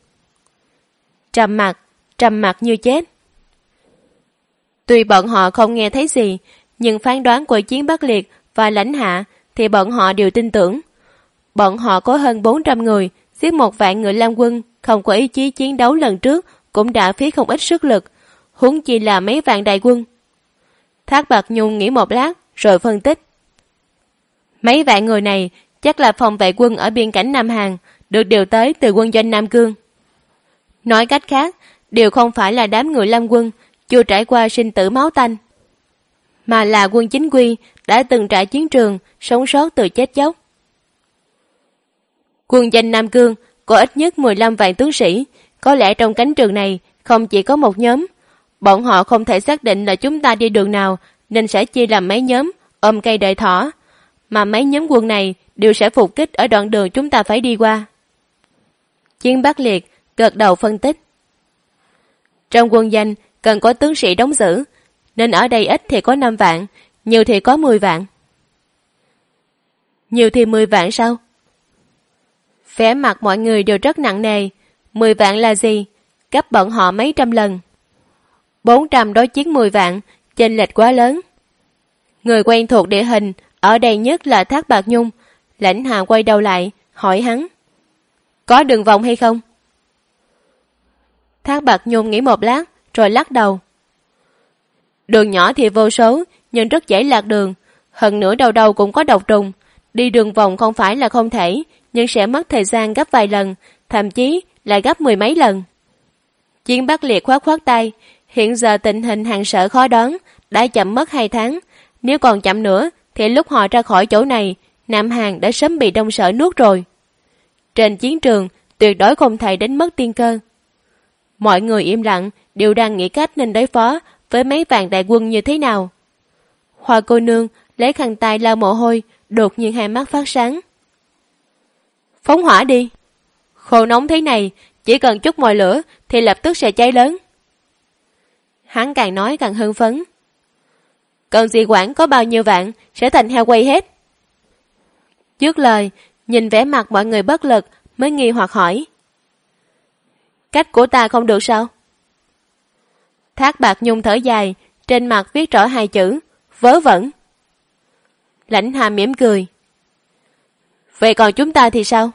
Trầm mặc như chết. Tuy bọn họ không nghe thấy gì, nhưng phán đoán của Chiến Bắc Liệt và Lãnh Hạ thì bọn họ đều tin tưởng. Bọn họ có hơn 400 người, giết 1 vạn người Lam quân, không có ý chí chiến đấu lần trước cũng đã phí không ít sức lực, huống chi là mấy vạn đại quân. Thác Bạc Nhung nghĩ một lát rồi phân tích. Mấy vạn người này chắc là phòng vệ quân ở biên cảnh Nam Hàn, được điều tới từ quân doanh Nam Cương. Nói cách khác, đều không phải là đám người Lam quân chưa trải qua sinh tử máu tanh, mà là quân chính quy đã từng trải chiến trường, sống sót từ chết chóc. Quân doanh Nam Cương có ít nhất 15 vạn tướng sĩ, có lẽ trong cánh trường này không chỉ có một nhóm. Bọn họ không thể xác định là chúng ta đi đường nào, nên sẽ chia làm mấy nhóm, ôm cây đợi thỏ, mà mấy nhóm quân này đều sẽ phục kích ở đoạn đường chúng ta phải đi qua. Chiến Bắc Liệt gật đầu phân tích. Trong quân danh cần có tướng sĩ đóng giữ, nên ở đây ít thì có 5 vạn, nhiều thì có 10 vạn. Nhiều thì 10 vạn sao? Vẻ mặt mọi người đều rất nặng nề. 10 vạn là gì? Gấp bọn họ mấy trăm lần. 400 đối chiến 10 vạn, chênh lệch quá lớn. Người quen thuộc địa hình ở đây nhất là Thác Bạc Nhung. Lãnh Hạ quay đầu lại, hỏi hắn. Có đường vòng hay không? Thác Bạc Nhung nghĩ một lát, rồi lắc đầu. Đường nhỏ thì vô số, nhưng rất dễ lạc đường. Hơn nữa đầu đầu cũng có độc trùng. Đi đường vòng không phải là không thể, nhưng sẽ mất thời gian gấp vài lần, thậm chí là gấp 10 mấy lần. Chiến Bắc Liệt khoát khoát tay. Hiện giờ tình hình hàng sở khó đoán, đã chậm mất 2 tháng. Nếu còn chậm nữa, thì lúc họ ra khỏi chỗ này, Nam Hàn đã sớm bị Đông Sở nuốt rồi. Trên chiến trường, tuyệt đối không thể đánh mất tiên cơ. Mọi người im lặng, đều đang nghĩ cách nên đối phó với mấy vạn đại quân như thế nào. Hoa cô nương lấy khăn tay lau mồ hôi, đột nhiên hai mắt phát sáng. Phóng hỏa đi. Khô nóng thế này, chỉ cần chút mồi lửa thì lập tức sẽ cháy lớn. Hắn càng nói càng hưng phấn. Cần gì quản có bao nhiêu vạn, sẽ thành heo quay hết. Dứt lời, nhìn vẻ mặt mọi người bất lực, mới nghi hoặc hỏi. Cách của ta không được sao? Thác Bạc Nhung thở dài, trên mặt viết rõ 2 chữ, vớ vẩn. Lãnh Hạ mỉm cười. Vậy còn chúng ta thì sao?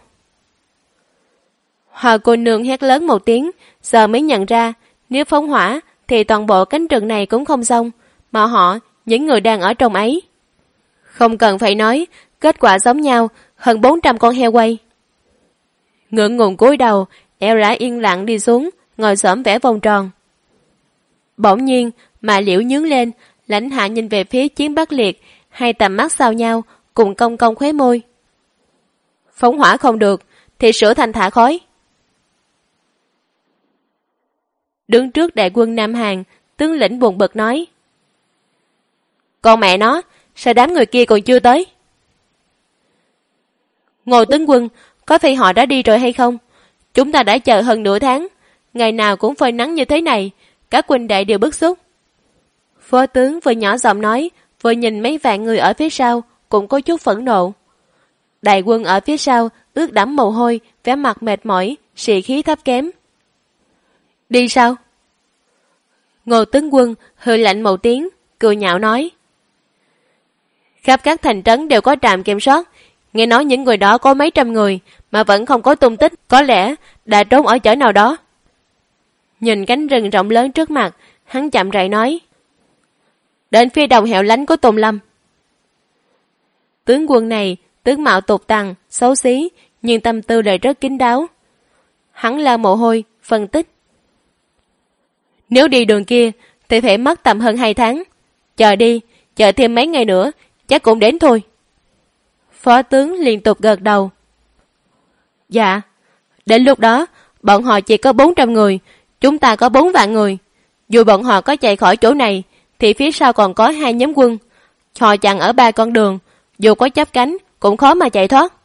Hoa cô nương hét lớn một tiếng, giờ mới nhận ra, nếu phóng hỏa thì toàn bộ cánh rừng này cũng không xong, mà họ, những người đang ở trong ấy. Không cần phải nói, kết quả giống nhau, hơn 400 con heo quay. Ngượng ngùng cúi đầu, eo lã yên lặng đi xuống, ngồi xổm vẽ vòng tròn. Bỗng nhiên mà liễu nhướng lên, Lãnh Hạ nhìn về phía Chiến Bắc Liệt, hai tầm mắt sao nhau, cùng cong cong khóe môi. Phóng hỏa không được, thì sửa thành thả khói. Đứng trước đại quân Nam Hàn, tướng lĩnh buồn bực nói. Con mẹ nó, sao đám người kia còn chưa tới? Ngô tướng quân, có phải họ đã đi rồi hay không? Chúng ta đã chờ hơn nửa tháng, ngày nào cũng phơi nắng như thế này, các huynh đệ đều bức xúc. Phó tướng vừa nhỏ giọng nói, vừa nhìn mấy vạn người ở phía sau, cũng có chút phẫn nộ. Đại quân ở phía sau, ướt đẫm mồ hôi, vẻ mặt mệt mỏi, sĩ khí thấp kém. Đi sao? Ngô tướng quân hừ lạnh một tiếng, cười nhạo nói. Khắp các thành trấn đều có trạm kiểm soát, nghe nói những người đó có mấy trăm người, mà vẫn không có tung tích, có lẽ đã trốn ở chỗ nào đó. Nhìn cánh rừng rộng lớn trước mặt, hắn chậm rãi nói. Đến phía đông hẻo lánh của Tùng Lâm. Tướng quân này, tướng mạo tục tằng, xấu xí, nhưng tâm tư lại rất kín đáo. Hắn la mồ hôi, phân tích. Nếu đi đường kia, thì phải mất tầm hơn 2 tháng. Chờ đi, chờ thêm mấy ngày nữa, chắc cũng đến thôi. Phó tướng liên tục gật đầu. Dạ, đến lúc đó, bọn họ chỉ có 400 người, chúng ta có 4 vạn người. Dù bọn họ có chạy khỏi chỗ này, thì phía sau còn có 2 nhóm quân. Họ chặn ở 3 con đường, dù có chắp cánh, cũng khó mà chạy thoát.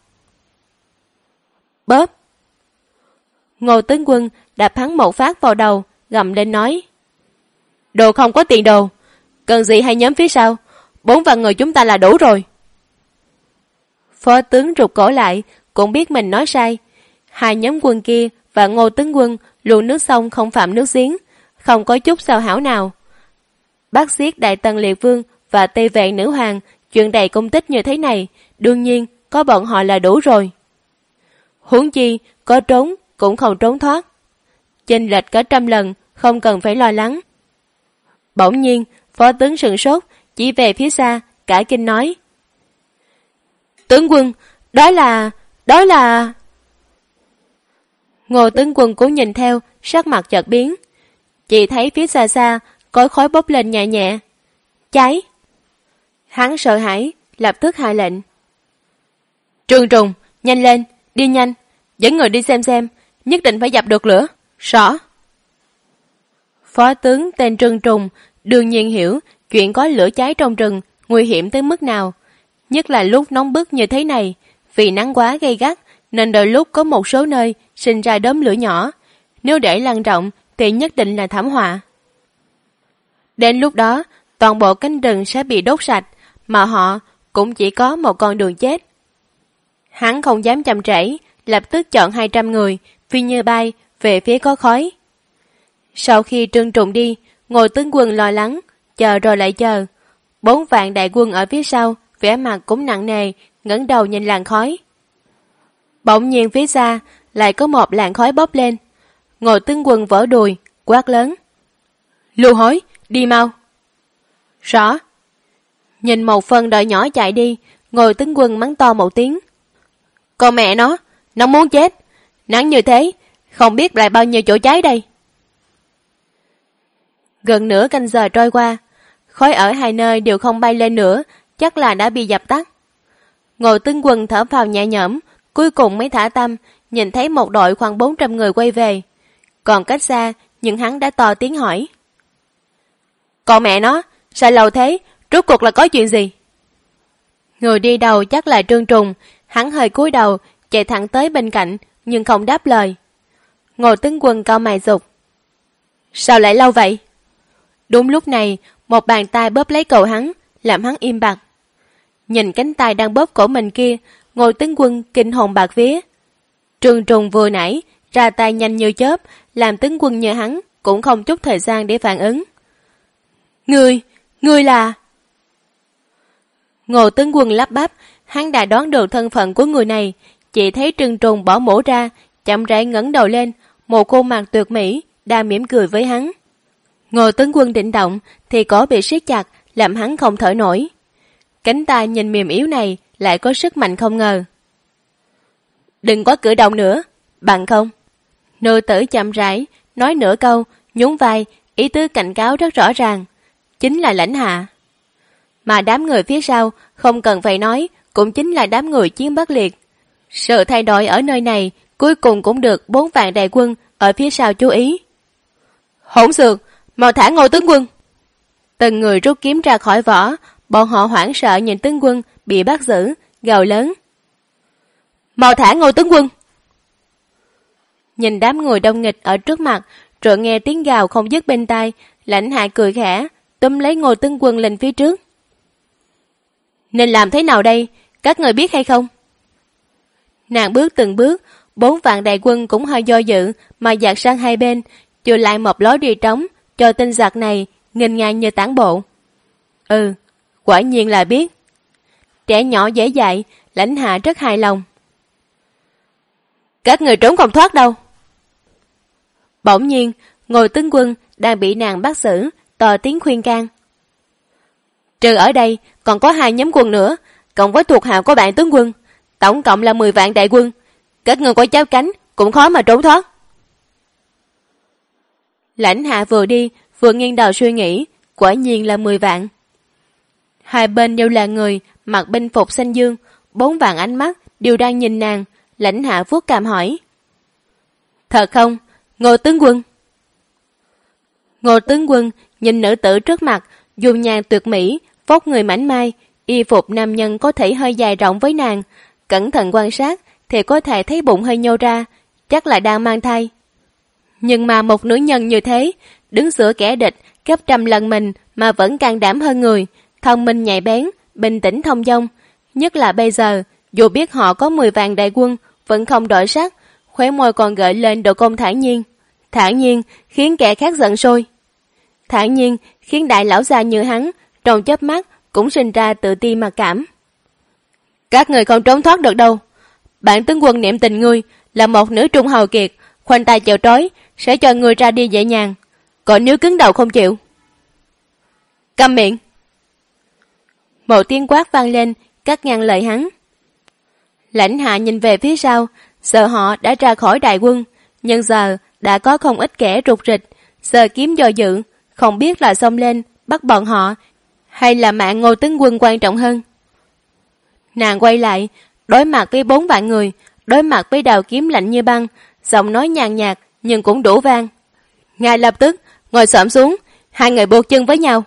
Bóp. Ngô tướng quân đạp hắn một phát vào đầu, gầm lên nói. Đồ không có tiền đồ, cần gì 2 nhóm phía sau, 4 vạn người chúng ta là đủ rồi. Phó tướng rụt cổ lại, cũng biết mình nói sai. 2 nhóm quân kia và Ngô tướng quân luồn nước sông không phạm nước giếng, không có chút sao hảo nào. Bác giết Đại Tần Liệt Vương và Tây Vệ Nữ Hoàng, chuyện đầy công tích như thế này, đương nhiên có bọn họ là đủ rồi. Huống chi, có trốn cũng không trốn thoát. Chênh lệch cả 100 lần, không cần phải lo lắng. Bỗng nhiên, phó tướng sửng sốt, chỉ về phía xa, cả kinh nói. Tướng quân, đó là... Ngô tướng quân cũng nhìn theo, sắc mặt chợt biến. Chỉ thấy phía xa xa, cối khói bốc lên nhẹ nhẹ. Cháy! Hắn sợ hãi, lập tức hạ lệnh. Trương Trùng, nhanh lên, đi nhanh, dẫn người đi xem, nhất định phải dập được lửa. Rõ. Phó tướng tên Trương Trùng đương nhiên hiểu chuyện có lửa cháy trong rừng nguy hiểm tới mức nào. Nhất là lúc nóng bức như thế này, vì nắng quá gay gắt nên đôi lúc có một số nơi sinh ra đốm lửa nhỏ. Nếu để lan rộng thì nhất định là thảm họa. Đến lúc đó, toàn bộ cánh rừng sẽ bị đốt sạch, mà họ cũng chỉ có một con đường chết. Hắn không dám chậm trễ, lập tức chọn 200 người, phi như bay, về phía có khói. Sau khi Trương Trùng đi, Ngô tướng quân lo lắng, chờ rồi lại chờ. 4 vạn đại quân ở phía sau, vẻ mặt cũng nặng nề, ngẩng đầu nhìn làn khói. Bỗng nhiên phía xa, lại có một làn khói bốc lên. Ngô tướng quân vỡ đùi, quát lớn. Lưu Hối, đi mau. Rõ. Nhìn một phân đội nhỏ chạy đi, Ngô tướng quân mắng to một tiếng. Con mẹ nó muốn chết. Nắng như thế, không biết lại bao nhiêu chỗ cháy đây. Gần nửa canh giờ trôi qua, khói ở 2 nơi đều không bay lên nữa, chắc là đã bị dập tắt. Ngô tướng quân thở phào nhẹ nhõm, cuối cùng mới thả tâm, nhìn thấy một đội khoảng 400 người quay về. Còn cách xa, nhưng hắn đã to tiếng hỏi. Con mẹ nó, sao lâu thế, rốt cuộc là có chuyện gì? Người đi đầu chắc là Trương Trùng, hắn hơi cúi đầu, chạy thẳng tới bên cạnh, nhưng không đáp lời. Ngô tướng quân cau mày giục. Sao lại lâu vậy? Đúng lúc này, một bàn tay bóp lấy cổ hắn, làm hắn im bặt. Nhìn cánh tay đang bóp cổ mình kia, Ngô tướng quân kinh hồn bạt vía. Trương Trùng vừa nãy ra tay nhanh như chớp, làm tướng quân như hắn cũng không chút thời gian để phản ứng. Ngươi là... Ngô tướng quân lắp bắp, hắn đã đoán được thân phận của người này, chỉ thấy Trương Trùng bỏ mũ ra, chậm rãi ngẩng đầu lên, một khuôn mặt tuyệt mỹ đang mỉm cười với hắn. Ngô tướng quân định động thì cổ bị siết chặt, làm hắn không thở nổi. Cánh tay nhìn mềm yếu này lại có sức mạnh không ngờ. Đừng có cử động nữa, bằng không. Nữ tử chậm rãi nói nửa câu, nhún vai, ý tứ cảnh cáo rất rõ ràng, chính là Lãnh Hạ. Mà đám người phía sau, không cần phải nói, cũng chính là đám người Chiến Bắc Liệt. Sự thay đổi ở nơi này cuối cùng cũng được 4 vạn đại quân ở phía sau chú ý. Hỗn xược, mau thả Ngô tướng quân! Từng người rút kiếm ra khỏi vỏ, bọn họ hoảng sợ nhìn tướng quân bị bắt giữ, gào lớn. Mau thả Ngô tướng quân! Nhìn đám người đông nghịch ở trước mặt, rồi nghe tiếng gào không dứt bên tai, Lãnh Hạ cười khẽ, túm lấy Ngô tướng quân lên phía trước. Nên làm thế nào đây? Các người biết hay không? Nàng bước từng bước, 4 vạn đại quân cũng hơi do dự mà dạt sang hai bên, chừa lại một lối đi trống cho tên giặc này nghênh ngang như tản bộ. Quả nhiên là biết. Trẻ nhỏ dễ dạy, Lãnh Hạ rất hài lòng. Các người trốn không thoát đâu. Bỗng nhiên, Ngô tướng quân đang bị nàng bắt giữ, to tiếng khuyên can. Trừ ở đây, còn có 2 nhóm quân nữa, cộng với thuộc hạ của bạn tướng quân, tổng cộng là 10 vạn đại quân. Các người có cháo cánh, cũng khó mà trốn thoát. Lãnh Hạ vừa đi, vừa nghiêng đầu suy nghĩ, quả nhiên là 10 vạn. Hai bên đều là người mặc binh phục xanh dương, 4 vạn ánh mắt đều đang nhìn nàng. Lãnh Hạ vuốt cằm hỏi. Thật không, Ngô tướng quân? Ngô tướng quân nhìn nữ tử trước mặt, dung nhan tuyệt mỹ, vóc người mảnh mai, y phục nam nhân có thể hơi dài rộng với nàng, cẩn thận quan sát thì có thể thấy bụng hơi nhô ra, chắc là đang mang thai. Nhưng mà một nữ nhân như thế, đứng giữa kẻ địch gấp trăm lần mình mà vẫn can đảm hơn người, thông minh nhạy bén, bình tĩnh thông dong. Nhất là bây giờ, dù biết họ có 10 vạn đại quân, vẫn không đổi sắc, khóe môi còn gợi lên độ cong thản nhiên. Thản nhiên khiến kẻ khác giận sôi. Thản nhiên khiến đại lão già như hắn, trong chớp mắt cũng sinh ra tự ti mặc cảm. Các người không trốn thoát được đâu. Bản tướng quân niệm tình ngươi là một nữ trung hầu kiệt, khoanh tay chịu trói, sẽ cho ngươi ra đi dễ dàng. Còn nếu cứng đầu không chịu, câm miệng! Một tiếng quát vang lên, cắt ngang lời hắn. Lãnh Hạ nhìn về phía sau, sợ họ đã ra khỏi đại quân, nhưng giờ đã có không ít kẻ rụt rịch, giờ kiếm do dự, không biết là xông lên bắt bọn họ hay là mạng Ngô tướng quân quan trọng hơn. Nàng quay lại, đối mặt với 4 vạn người, đối mặt với đào kiếm lạnh như băng, giọng nói nhàn nhạt nhưng cũng đủ vang. Ngài lập tức ngồi xổm xuống, 2 người buộc chân với nhau.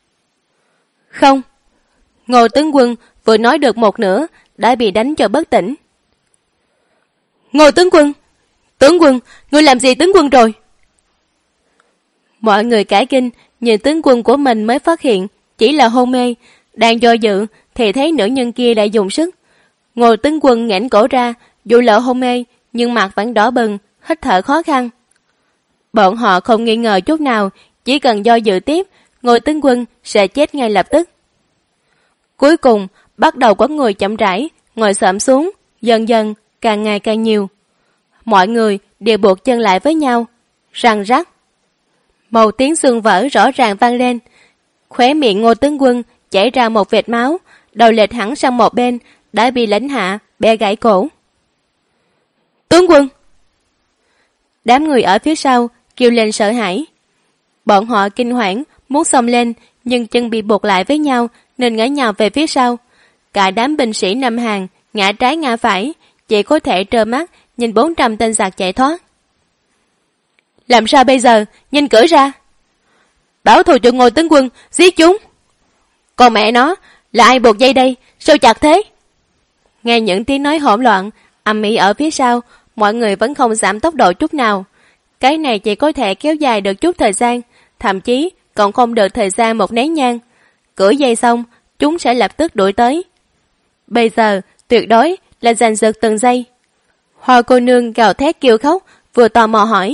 Không. Ngô tướng quân vừa nói được một nửa đã bị đánh cho bất tỉnh. Ngô tướng quân! Tướng quân, ngươi làm gì tướng quân rồi? Mọi người cả kinh, nhìn tướng quân của mình mới phát hiện chỉ là hôn mê, đang do dự thì thấy nữ nhân kia lại dùng sức. Ngô tướng quân nghẽn cổ ra, dù lỡ hôn mê nhưng mặt vẫn đỏ bừng, hít thở khó khăn. Bọn họ không nghi ngờ chút nào, chỉ cần do dự tiếp, Ngô tướng quân sẽ chết ngay lập tức. Cuối cùng, bắt đầu có người chậm rãi ngồi xổm xuống, dần dần càng ngày càng nhiều. Mọi người đều buộc chân lại với nhau, răng rắc. Một tiếng xương vỡ rõ ràng vang lên. Khóe miệng Ngô tướng quân chảy ra một vệt máu, đầu lệch hẳn sang một bên, đã bị Lãnh Hạ bẻ gãy cổ. Tướng quân! Đám người ở phía sau kêu lên sợ hãi. Bọn họ kinh hoảng muốn xông lên, nhưng chân bị buộc lại với nhau nên ngã nhào về phía sau. Cả đám binh sĩ Nam Hàn ngã trái ngã phải, chỉ có thể trơ mắt nhìn 400 tên giặc chạy thoát. Làm sao bây giờ? Nhanh cởi ra! Báo thù cho Ngô tướng quân, giết chúng! Còn mẹ nó, là ai buộc dây đây? Sao chặt thế? Nghe những tiếng nói hỗn loạn ầm ĩ ở phía sau, mọi người vẫn không giảm tốc độ chút nào. Cái này chỉ có thể kéo dài được chút thời gian, thậm chí còn không được thời gian một nén nhang. Cởi dây xong, chúng sẽ lập tức đuổi tới. Bây giờ tuyệt đối là giành giật từng giây. Hoa cô nương gào thét kêu khóc, vừa tò mò hỏi.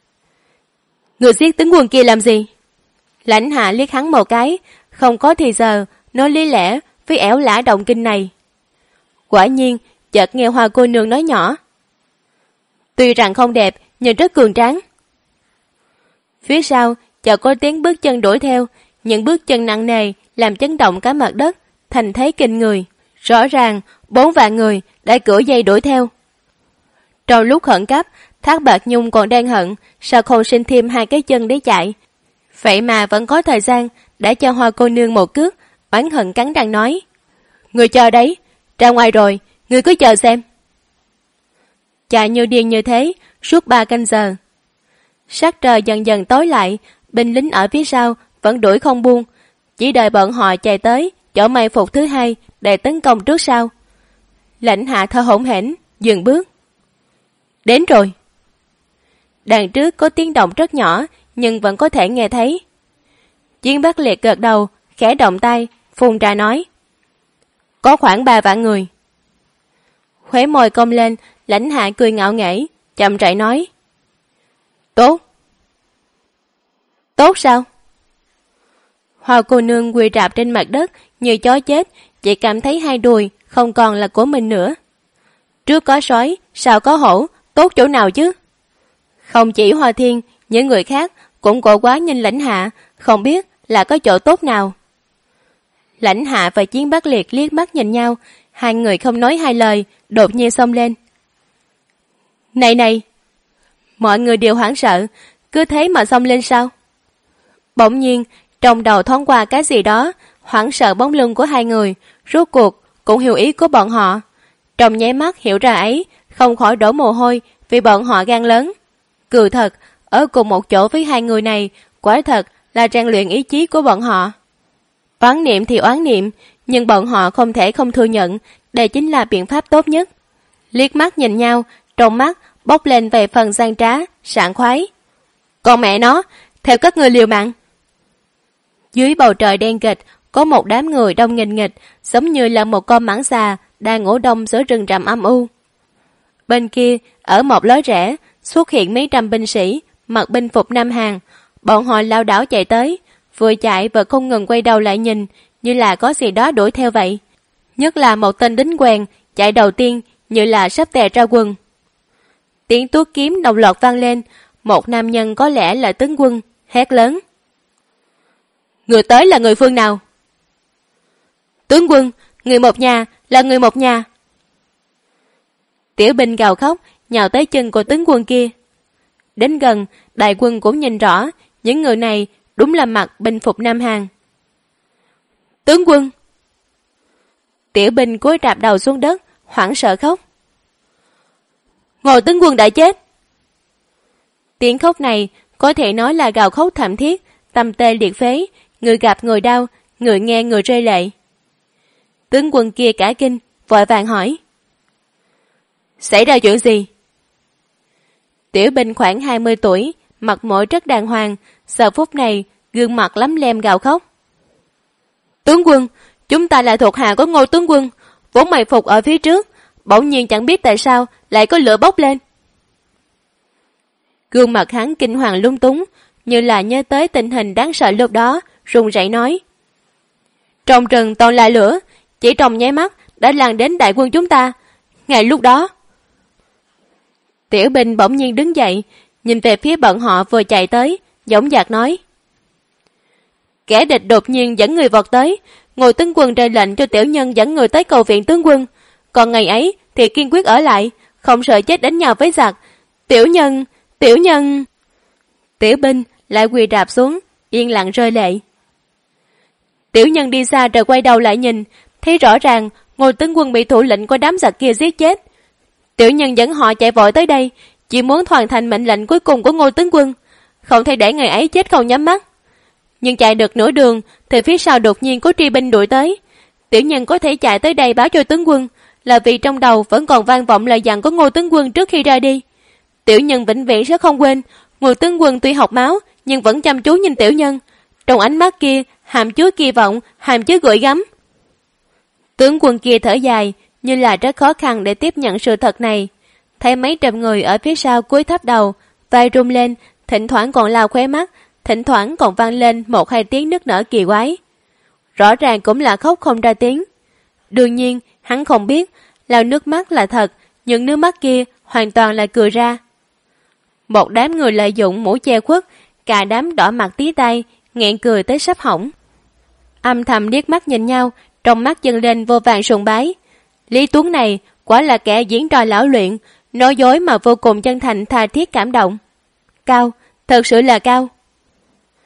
Người giết tướng quân kia làm gì? Lãnh Hạ liếc hắn một cái, không có thì giờ nói lý lẽ với ẻo lả động kinh này. Quả nhiên, chợt nghe Hoa cô nương nói nhỏ. Tuy rằng không đẹp, nhưng rất cường tráng. Phía sau, chợt có tiếng bước chân đuổi theo, những bước chân nặng nề làm chấn động cả mặt đất, thành thế kinh người. Rõ ràng, 4 vạn người đã cưỡi dây đuổi theo. Trong lúc khẩn cấp, Thác Bạt Nhung còn đang hận, sao không sinh thêm 2 cái chân để chạy. Vậy mà vẫn có thời gian đã cho Hoa cô nương một cước, oán hận cắn răng nói: "Người chờ đấy, ra ngoài rồi, người cứ chờ xem." Chạy như điên như thế suốt 3 canh giờ. Sắc trời dần dần tối lại, binh lính ở phía sau vẫn đuổi không buông, chỉ đợi bọn họ chạy tới chỗ mai phục thứ hai để tấn công trước sau. Lãnh Hạ thở hổn hển, dừng bước. Đến rồi. Đằng trước có tiếng động rất nhỏ nhưng vẫn có thể nghe thấy. Chiến Bắc Liệt gật đầu, khẽ động tay, phun ra nói: "Có khoảng 3 vạn người." Khóe môi cong lên, Lãnh Hạ cười ngạo nghễ, chậm rãi nói: "Tốt." "Tốt sao?" Hoa cô nương quỳ rạp trên mặt đất như chó chết, chỉ cảm thấy hai đùi không còn là của mình nữa. Trước có sói, sau có hổ, tốt chỗ nào chứ? Không chỉ Hoa Thiên, những người khác cũng cổ quá nhìn Lãnh Hạ, không biết là có chỗ tốt nào. Lãnh Hạ và Chiến Bắc Liệt liếc mắt nhìn nhau, hai người không nói hai lời, đột nhiên xông lên. Này này! Mọi người đều hoảng sợ, cứ thế mà xông lên sao? Bỗng nhiên, trong đầu thoáng qua cái gì đó, hoảng sợ bóng lưng của hai người, rốt cuộc cũng hiểu ý của bọn họ. Trong nháy mắt hiểu ra ấy, không khỏi đổ mồ hôi vì bọn họ gan lớn. Cười thật, ở cùng một chỗ với hai người này, quả thật là rèn luyện ý chí của bọn họ. Oán niệm thì oán niệm, nhưng bọn họ không thể không thừa nhận, đây chính là biện pháp tốt nhất. Liếc mắt nhìn nhau, trong mắt bốc lên về phần gian trá, sảng khoái. Còn mẹ nó, theo các ngươi liều mạng. Dưới bầu trời đen kịt, có một đám người đông nghịch nghịch, giống như là một con mãng xà đang ngủ đông giữa rừng rậm âm u. Bên kia, ở một lối rẽ, xuất hiện mấy trăm binh sĩ, mặc binh phục Nam Hàn. Bọn họ lao đảo chạy tới, vừa chạy vừa không ngừng quay đầu lại nhìn, như là có gì đó đuổi theo vậy. Nhất là một tên đính quèn, chạy đầu tiên, như là sắp tè ra quần. Tiếng tuốt kiếm đồng loạt vang lên, một nam nhân có lẽ là tướng quân, hét lớn. Người tới là người phương nào? Tướng quân, người một nhà, là người một nhà. Tiểu binh gào khóc, nhào tới chân của tướng quân kia. Đến gần, đại quân cũng nhìn rõ, những người này đúng là mặc binh phục Nam Hàn. Tướng quân! Tiểu binh cúi rạp đầu xuống đất, hoảng sợ khóc. Ngô tướng quân đã chết! Tiếng khóc này có thể nói là gào khóc thảm thiết, tâm tê liệt phế, người gặp người đau, người nghe người rơi lệ. Tướng quân kia cả kinh, vội vàng hỏi. Xảy ra chuyện gì? Tiểu binh khoảng 20 tuổi, mặt mũi rất đàng hoàng, giờ phút này gương mặt lấm lem gào khóc. Tướng quân, chúng ta là thuộc hạ của Ngô tướng quân, vốn mày phục ở phía trước, bỗng nhiên chẳng biết tại sao lại có lửa bốc lên. Gương mặt hắn kinh hoàng lung túng, như là nhớ tới tình hình đáng sợ lúc đó, run rẩy nói. Trong rừng toàn là lửa, chỉ trong nháy mắt đã lan đến đại quân chúng ta. Ngay lúc đó, Tiểu binh bỗng nhiên đứng dậy, nhìn về phía bọn họ vừa chạy tới, dõng dạc nói. Kẻ địch đột nhiên dẫn người vọt tới, Ngô tướng quân ra lệnh cho tiểu nhân dẫn người tới cầu viện tướng quân. Còn ngày ấy thì kiên quyết ở lại, không sợ chết đánh nhau với giặc. Tiểu nhân... Tiểu binh lại quỳ rạp xuống, yên lặng rơi lệ. Tiểu nhân đi xa rồi quay đầu lại nhìn, thấy rõ ràng Ngô tướng quân bị thủ lĩnh của đám giặc kia giết chết. Tiểu nhân dẫn họ chạy vội tới đây, chỉ muốn hoàn thành mệnh lệnh cuối cùng của Ngô tướng quân, không thể để ngày ấy chết không nhắm mắt. Nhưng chạy được nửa đường thì phía sau đột nhiên có truy binh đuổi tới. Tiểu nhân có thể chạy tới đây báo cho tướng quân, là vì trong đầu vẫn còn vang vọng lời dặn của Ngô tướng quân trước khi ra đi. Tiểu nhân vĩnh viễn sẽ không quên, Ngô tướng quân tuy học máu nhưng vẫn chăm chú nhìn tiểu nhân, trong ánh mắt kia hàm chứa kỳ vọng, hàm chứa gửi gắm. Tướng quân kia thở dài, như là rất khó khăn để tiếp nhận sự thật này. Thấy mấy trăm người ở phía sau cúi thấp đầu, vai rung lên, thỉnh thoảng còn lao khóe mắt, thỉnh thoảng còn vang lên một hai tiếng nức nở kỳ quái. Rõ ràng cũng là khóc không ra tiếng. Đương nhiên, hắn không biết, lao nước mắt là thật, những nước mắt kia hoàn toàn là cười ra. Một đám người lợi dụng mũ che khuất, cả đám đỏ mặt tí tay, nghẹn cười tới sắp hỏng. Âm thầm liếc mắt nhìn nhau, trong mắt dâng lên vô vàn sùng bái. Lý Tuấn này quả là kẻ diễn trò lão luyện, nói dối mà vô cùng chân thành tha thiết cảm động. Cao, thật sự là cao.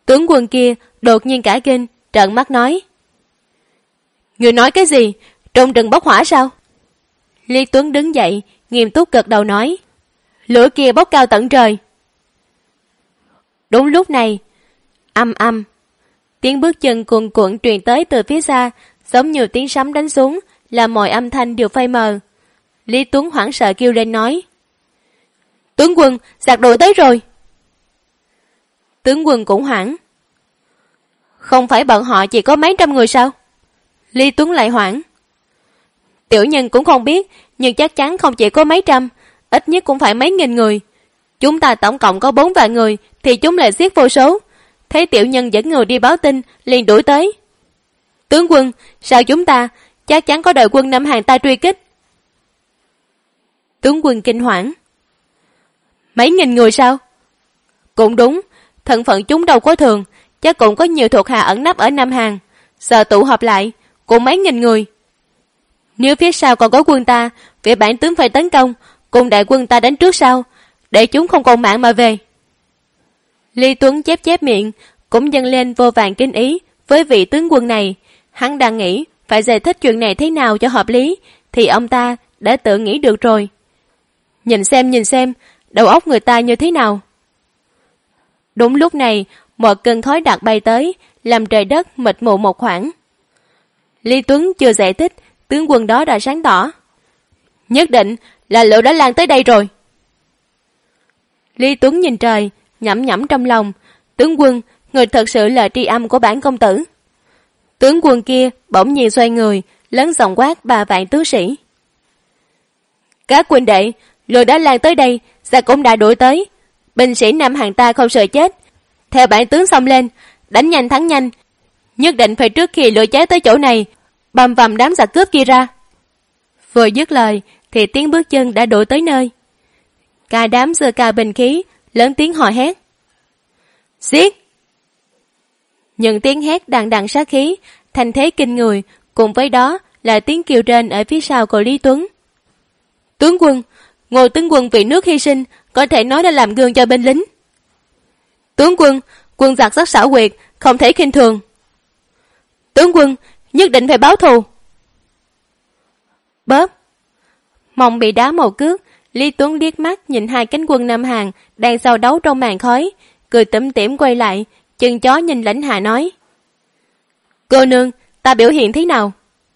Tướng quân kia đột nhiên cả kinh, trợn mắt nói: Người nói cái gì? Trong rừng bốc hỏa sao? Lý Tuấn đứng dậy, nghiêm túc gật đầu nói: Lửa kia bốc cao tận trời. Đúng lúc này, âm âm, tiếng bước chân cuồn cuộn truyền tới từ phía xa, giống như tiếng sấm đánh xuống, làm mọi âm thanh đều phai mờ. Lý Tuấn hoảng sợ kêu lên nói: Tướng quân, giặc đuổi tới rồi. Tướng quân cũng hoảng: Không phải bọn họ chỉ có mấy trăm người sao? Lý Tuấn lại hoảng: Tiểu nhân cũng không biết, nhưng chắc chắn không chỉ có mấy trăm, ít nhất cũng phải mấy nghìn người. Chúng ta tổng cộng có 4 vạn người, thì chúng lại giết vô số. Thấy tiểu nhân dẫn người đi báo tin, liền đuổi tới. Tướng quân, sao chúng ta? Chắc chắn có đội quân Nam Hàn ta truy kích. Tướng quân kinh hoảng: Mấy nghìn người sao? Cũng đúng, thân phận chúng đâu có thường, chắc cũng có nhiều thuộc hạ ẩn nấp ở Nam Hàn. Giờ tụ họp lại, cũng mấy nghìn người. Nếu phía sau còn có quân ta, vị bản tướng phải tấn công, cùng đại quân ta đánh trước sau, để chúng không còn mạng mà về. Lý Tuấn chép chép miệng, cũng dâng lên vô vàn kinh ý với vị tướng quân này. Hắn đang nghĩ phải giải thích chuyện này thế nào cho hợp lý, thì ông ta đã tự nghĩ được rồi. Nhìn xem, đầu óc người ta như thế nào. Đúng lúc này, một cơn khói đặc bay tới, làm trời đất mịt mù một khoảng. Lý Tuấn chưa giải thích, tướng quân đó đã sáng tỏ: Nhất định là lửa đã lan tới đây rồi. Lý Tuấn nhìn trời, nhẩm nhẩm trong lòng: Tướng quân, người thật sự là tri âm của bản công tử. Tướng quân kia bỗng nhiên xoay người, lớn giọng quát 3 vạn tướng sĩ: Các huynh đệ, lửa đã lan tới đây, giặc cũng đã đuổi tới. Binh sĩ Nam Hàn ta không sợ chết, theo bản tướng xông lên, đánh nhanh thắng nhanh, nhất định phải trước khi lửa cháy tới chỗ này, bầm vầm đám giặc cướp kia ra. Vừa dứt lời thì tiếng bước chân đã đuổi tới nơi. Cả đám giơ cao binh khí, lớn tiếng hò hét: Giết! Những tiếng hét đằng đằng sát khí, thành thế kinh người, cùng với đó là tiếng kêu rên ở phía sau của Lý Tuấn: Tướng quân, Ngô tướng quân vì nước hy sinh, có thể nói đã làm gương cho binh lính. Tướng quân, quân giặc rất xảo quyệt, không thể khinh thường. Tướng quân, nhất định phải báo thù. Bóp! Mông bị đá một cước. Lý Tuấn liếc mắt nhìn 2 cánh quân Nam Hàn đang giao đấu trong màn khói, cười tủm tỉm quay lại, chân chó nhìn Lãnh Hạ nói: Cô nương, ta biểu hiện thế nào?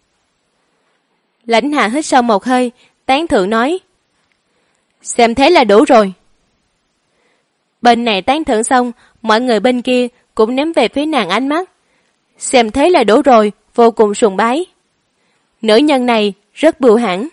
Lãnh Hạ hít sâu một hơi, tán thưởng nói: Xem thế là đủ rồi. Bên này tán thưởng xong, mọi người bên kia cũng ném về phía nàng ánh mắt. Xem thế là đủ rồi, vô cùng sùng bái. Nữ nhân này rất bưu hãn.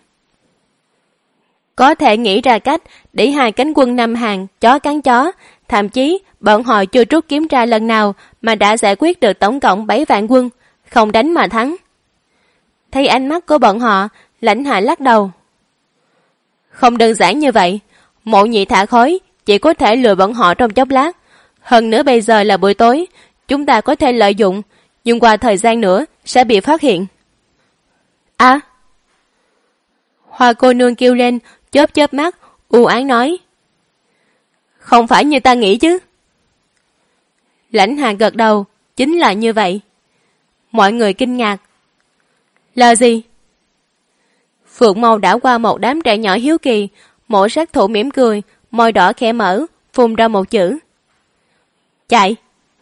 Có thể nghĩ ra cách để 2 cánh quân Nam Hàn chó cắn chó, thậm chí bọn họ chưa rút kiểm tra lần nào mà đã giải quyết được tổng cộng 7 vạn quân, không đánh mà thắng. Thấy ánh mắt của bọn họ, Lãnh Hạ lắc đầu: Không đơn giản như vậy, Mộ Nhị thả khói chỉ có thể lừa bọn họ trong chốc lát. Hơn nữa bây giờ là buổi tối, chúng ta có thể lợi dụng, nhưng qua thời gian nữa sẽ bị phát hiện. À! Hoa cô nương kêu lên, chớp chớp mắt, u ám nói: Không phải như ta nghĩ chứ. Lãnh Hạ gật đầu: Chính là như vậy. Mọi người kinh ngạc: Là gì? Phượng Mâu đảo qua một đám trẻ nhỏ hiếu kỳ, Mộ sát thủ mỉm cười, môi đỏ khẽ mở, phun ra một chữ: Chạy.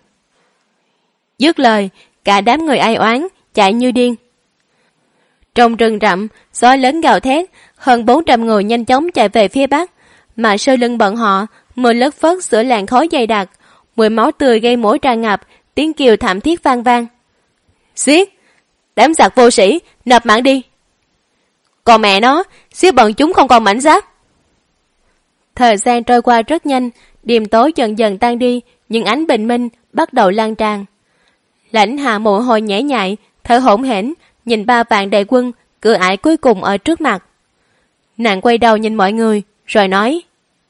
Dứt lời, cả đám người ai oán chạy như điên. Trong rừng rậm, gió lớn gào thét, hơn 400 người nhanh chóng chạy về phía bắc, mà sau lưng bọn họ, mưa lất phất giữa làn khói dày đặc, mùi máu tươi gây mũi tràn ngập, tiếng kêu thảm thiết vang vang: Giết! Đám giặc vô sĩ, nộp mạng đi! Còn mẹ nó, giết bọn chúng không còn mảnh giáp! Thời gian trôi qua rất nhanh, đêm tối dần dần tan đi, nhưng ánh bình minh bắt đầu lan tràn. Lãnh Hạ mồ hôi nhễ nhại, thở hổn hển, nhìn 3 vạn đại quân cửa ải cuối cùng ở trước mặt. Nàng quay đầu nhìn mọi người, rồi nói: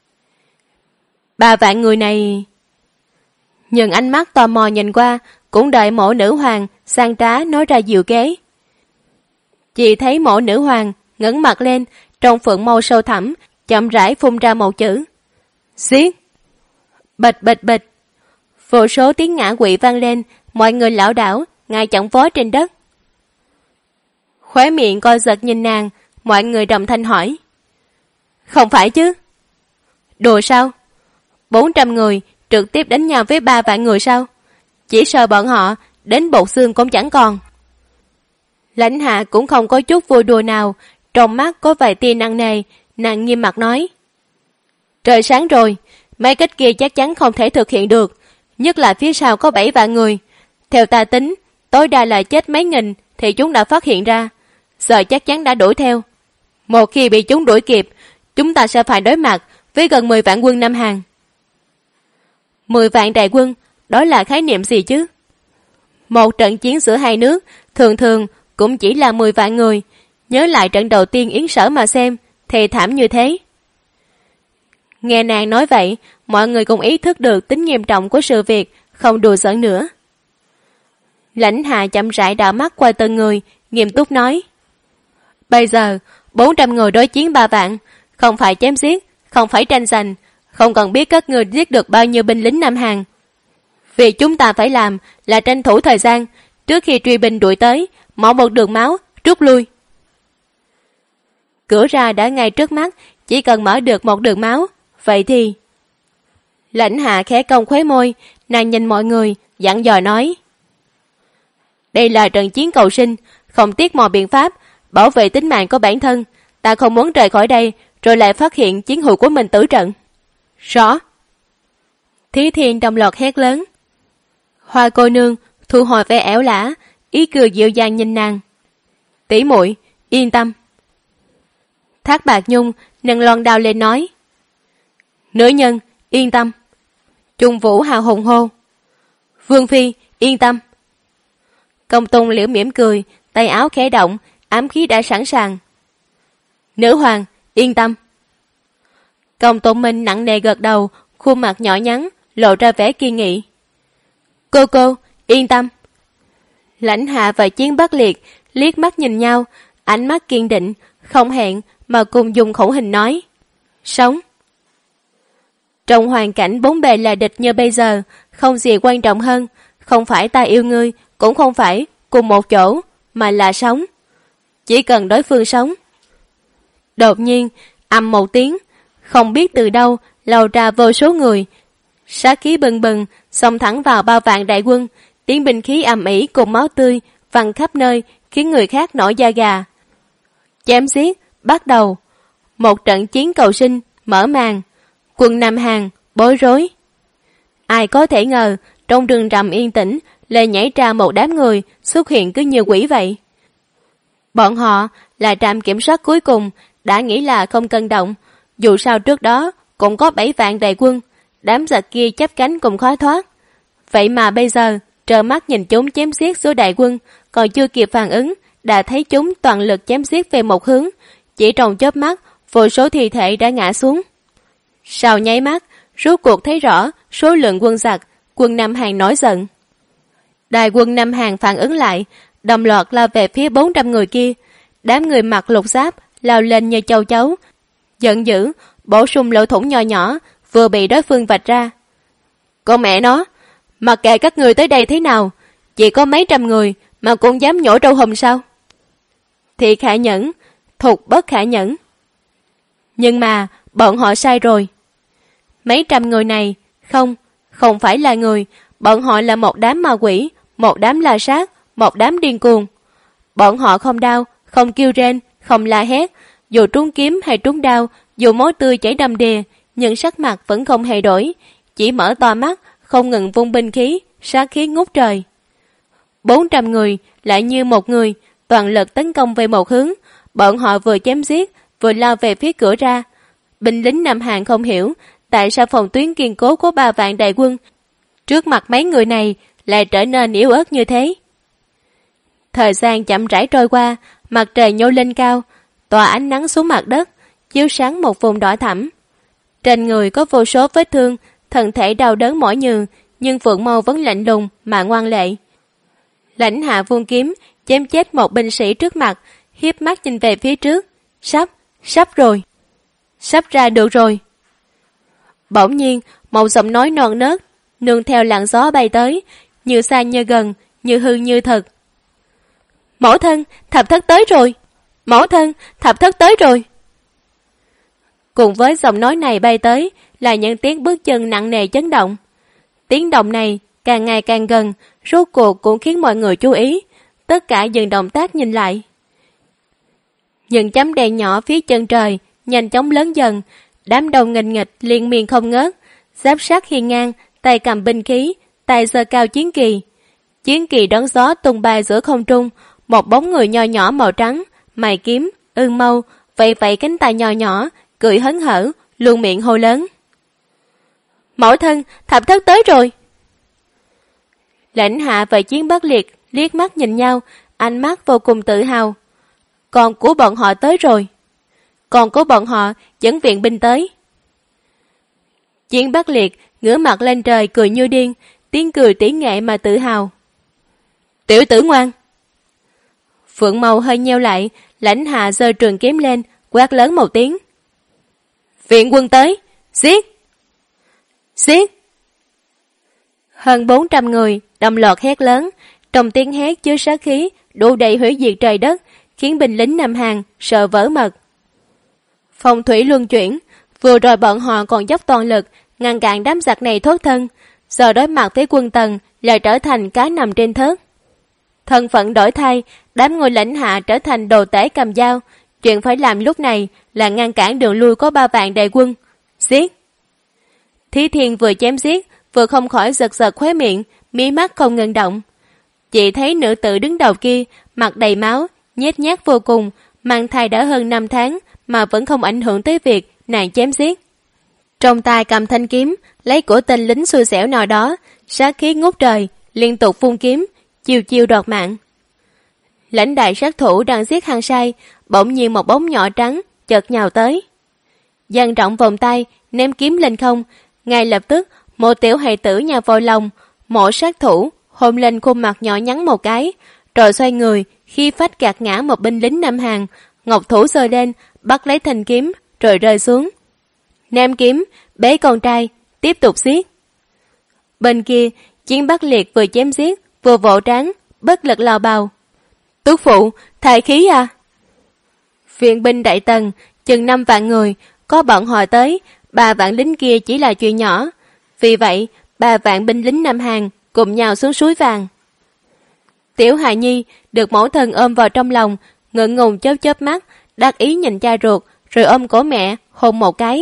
3 vạn người này... Nhưng ánh mắt tò mò nhìn qua, cũng đợi Mộ nữ hoàng sang trá nói ra diệu kế. Chỉ thấy Mộ nữ hoàng ngẩng mặt lên, trong phượng mâu sâu thẳm, chậm rãi phun ra một chữ: Giết! Bịch bịch bịch! Vô số tiếng ngã quỵ vang lên, mọi người lảo đảo, ngã chỏng vó trên đất. Khóe miệng co giật nhìn nàng, mọi người đồng thanh hỏi. Không phải chứ? Đùa sao? 400 người trực tiếp đánh nhau với 3 vạn người sao? Chỉ sợ bọn họ đến bột xương cũng chẳng còn. Lãnh Hạ cũng không có chút vui đùa nào, trong mắt có vài tia nặng nề, nàng nghiêm mặt nói. Trời sáng rồi, mấy cách kia chắc chắn không thể thực hiện được, nhất là phía sau có 7 vạn người. Theo ta tính, tối đa là chết mấy nghìn thì chúng đã phát hiện ra, giờ chắc chắn đã đuổi theo. Một khi bị chúng đuổi kịp, chúng ta sẽ phải đối mặt với gần 10 vạn quân Nam Hàn. 10 vạn đại quân, đó là khái niệm gì chứ? Một trận chiến giữa hai nước thường thường cũng chỉ là 10 vạn người, nhớ lại trận đầu tiên Yến Sở mà xem, thê thảm như thế. Nghe nàng nói vậy, mọi người cũng ý thức được tính nghiêm trọng của sự việc, không đùa giỡn nữa. Lãnh Hạ chậm rãi đảo mắt qua từng người, nghiêm túc nói. Bây giờ, 400 người đối chiến 3 vạn, không phải chém giết, không phải tranh giành, không cần biết các người giết được bao nhiêu binh lính Nam Hàn. Việc chúng ta phải làm là tranh thủ thời gian, trước khi truy binh đuổi tới, mở một đường máu, rút lui. Cửa ra đã ngay trước mắt, chỉ cần mở được một đường máu, vậy thì... Lãnh Hạ khẽ cong khóe môi, nàng nhìn mọi người, dặn dò nói. Đây là trận chiến cầu sinh, không tiếc mọi biện pháp, bảo vệ tính mạng của bản thân. Ta không muốn rời khỏi đây, rồi lại phát hiện chiến hữu của mình tử trận. Rõ. Thí Thiên đồng loạt hét lớn. Hoa cô nương thu hồi vẻ ẻo lả, ý cười dịu dàng nhìn nàng. Tỷ muội, yên tâm. Thác Bạc Nhung nâng loan đao lên nói. Nữ nhân, yên tâm. Trung Vũ hào hùng hô. Vương Phi, yên tâm. Công Tung liễu mỉm cười, tay áo khẽ động, ám khí đã sẵn sàng. Nữ hoàng, yên tâm. Công Tôn Minh nặng nề gật đầu, khuôn mặt nhỏ nhắn, lộ ra vẻ kiên nghị. Cô, yên tâm. Lãnh Hạ và Chiến Bắc Liệt liếc mắt nhìn nhau, ánh mắt kiên định, không hẹn mà cùng dùng khẩu hình nói. Sống. Trong hoàn cảnh bốn bề là địch như bây giờ, không gì quan trọng hơn, không phải ta yêu ngươi, cũng không phải cùng một chỗ, mà là sống. Chỉ cần đối phương sống. Đột nhiên, ầm một tiếng, không biết từ đâu lầu ra vô số người. Sát khí bừng bừng, xông thẳng vào bao vạn đại quân, tiếng binh khí ầm ĩ cùng máu tươi văng khắp nơi, khiến người khác nổi da gà. Chém giết bắt đầu. Một trận chiến cầu sinh mở màn. Quân Nam Hàn bối rối. Ai có thể ngờ trong rừng rậm yên tĩnh lại nhảy ra một đám người xuất hiện cứ như quỷ vậy. Bọn họ là trạm kiểm soát cuối cùng, đã nghĩ là không cần động, dù sao trước đó cũng có 7 vạn đại quân, đám giặc kia chắp cánh cùng khó thoát. Vậy mà bây giờ trơ mắt nhìn chúng chém giết số đại quân, còn chưa kịp phản ứng đã thấy chúng toàn lực chém giết về một hướng, chỉ trong chớp mắt vô số thi thể đã ngã xuống. Sau nháy mắt rốt cuộc thấy rõ số lượng quân giặc, quân Nam Hàn nổi giận. Đại quân Nam Hàn phản ứng lại, đồng loạt lao về phía 400 người kia. Đám người mặc lục giáp lao lên như châu chấu, giận dữ bổ sung lỗ thủng nho nhỏ vừa bị đối phương vạch ra. Con mẹ nó, mặc kệ các người tới đây thế nào, chỉ có mấy trăm người mà cũng dám nhổ trâu hùm sao? Thiệt khả nhẫn, thục bất khả nhẫn. Nhưng mà bọn họ sai rồi. Mấy trăm người này không phải là người, bọn họ là một đám ma quỷ, một đám la sát, một đám điên cuồng. Bọn họ không đau, không kêu rên, không la hét, dù trúng kiếm hay trúng đao, dù máu tươi chảy đầm đìa, nhưng sắc mặt vẫn không hề đổi, chỉ mở to mắt, không ngừng vung binh khí, sát khí ngút trời. 400 người lại như một người, toàn lực tấn công về một hướng, bọn họ vừa chém giết, vừa lao về phía cửa ra. Binh lính Nam Hàn không hiểu tại sao phòng tuyến kiên cố của 3 vạn đại quân trước mặt mấy người này lại trở nên yếu ớt như thế. Thời gian chậm rãi trôi qua, mặt trời nhô lên cao, tỏa ánh nắng xuống mặt đất, chiếu sáng một vùng đỏ thẫm. Trên người có vô số vết thương, thân thể đau đớn mỏi nhừ, nhưng Phượng Mâu vẫn lạnh lùng mà ngoan lệ. Lãnh Hạ vung kiếm, chém chết một binh sĩ trước mặt, hiếp mắt nhìn về phía trước. Sắp rồi. Sắp ra được rồi. Bỗng nhiên, một giọng nói non nớt nương theo làn gió bay tới, như xa như gần, như hư như thật. Mẫu thân, thập thất tới rồi! Mẫu thân, thập thất tới rồi! Cùng với giọng nói này bay tới là những tiếng bước chân nặng nề chấn động. Tiếng động này càng ngày càng gần, rốt cuộc cũng khiến mọi người chú ý. Tất cả dừng động tác nhìn lại. Những chấm đèn nhỏ phía chân trời nhanh chóng lớn dần, đám đông nghịch nghịch liên miên không ngớt, giáp sát hiên ngang, tay cầm binh khí, tay giơ cao chiến kỳ. Chiến kỳ đón gió tung bay giữa không trung, một bóng người nho nhỏ màu trắng, mày kiếm, ương mâu, vẫy vẫy cánh tay nho nhỏ, cười hớn hở, luôn miệng hô lớn. Mẫu thân, thập thất tới rồi! Lãnh Hạ và Chiến Bắc Liệt liếc mắt nhìn nhau, ánh mắt vô cùng tự hào. Con của bọn họ tới rồi. Con của bọn họ dẫn viện binh tới. Chiến Bắc Liệt ngửa mặt lên trời cười như điên, tiếng cười tỉ nghệ mà tự hào. Tiểu tử ngoan! Phượng Mâu hơi nheo lại, Lãnh Hạ giơ trường kiếm lên, quát lớn một tiếng. Viện quân tới! Giết! Giết! Hơn 400 người đồng loạt hét lớn, trong tiếng hét chứa sát khí đủ đầy hủy diệt trời đất, khiến binh lính Nam Hàn sợ vỡ mật. Phong thủy luân chuyển, vừa rồi bọn họ còn dốc toàn lực ngăn cản đám giặc này thoát thân, giờ đối mặt với quân Tần lại trở thành cá nằm trên thớt. Thân phận đổi thay, đám người Lãnh Hạ trở thành đồ tể cầm dao, chuyện phải làm lúc này là ngăn cản đường lui có 3 vạn đại quân. Giết! Thí Thiên vừa chém giết, vừa không khỏi giật giật khóe miệng, mí mắt không ngừng động. Chị thấy nữ tử đứng đầu kia, mặt đầy máu, nhếch nhác vô cùng, mang thai đã hơn 5 tháng mà vẫn không ảnh hưởng tới việc nàng chém giết. Trong tay cầm thanh kiếm, lấy của tên lính xui xẻo nào đó, sát khí ngút trời, liên tục phun kiếm, chiêu chiêu đoạt mạng. Lãnh đại sát thủ đang giết hăng say, bỗng nhiên một bóng nhỏ trắng chợt nhào tới. Dang rộng vòng tay, ném kiếm lên không, ngay lập tức một tiểu hài tử nhào vào lòng, mộ sát thủ hôn lên khuôn mặt nhỏ nhắn một cái, rồi xoay người, khi phách gạt ngã một binh lính Nam Hàn, ngọc thủ giơ lên, bắt lấy thanh kiếm, rồi rơi xuống. Ném kiếm, bế con trai, tiếp tục giết. Bên kia, Chiến Bắc Liệt vừa chém giết, vừa vỗ trán, bất lực lao bào. Tước phụ, thai khí à? Viện binh Đại Tần, chừng 5 vạn người, có bọn họ tới, 3 vạn lính kia chỉ là chuyện nhỏ. Vì vậy, 3 vạn binh lính Nam Hàn cùng nhau xuống suối vàng. Tiểu hài nhi được mẫu thân ôm vào trong lòng, ngượng ngùng chớp chớp mắt, đắc ý nhìn cha ruột, rồi ôm cổ mẹ, hôn một cái.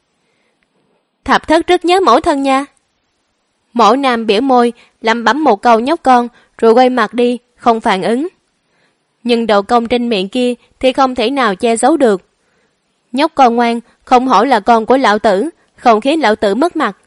Thập thất rất nhớ mẫu thân nha. Mẫu nam biểu môi, lẩm bẩm một câu nhóc con, rồi quay mặt đi, không phản ứng. Nhưng độ cong trên miệng kia thì không thể nào che giấu được. Nhóc con ngoan, không hổ là con của lão tử, không khiến lão tử mất mặt.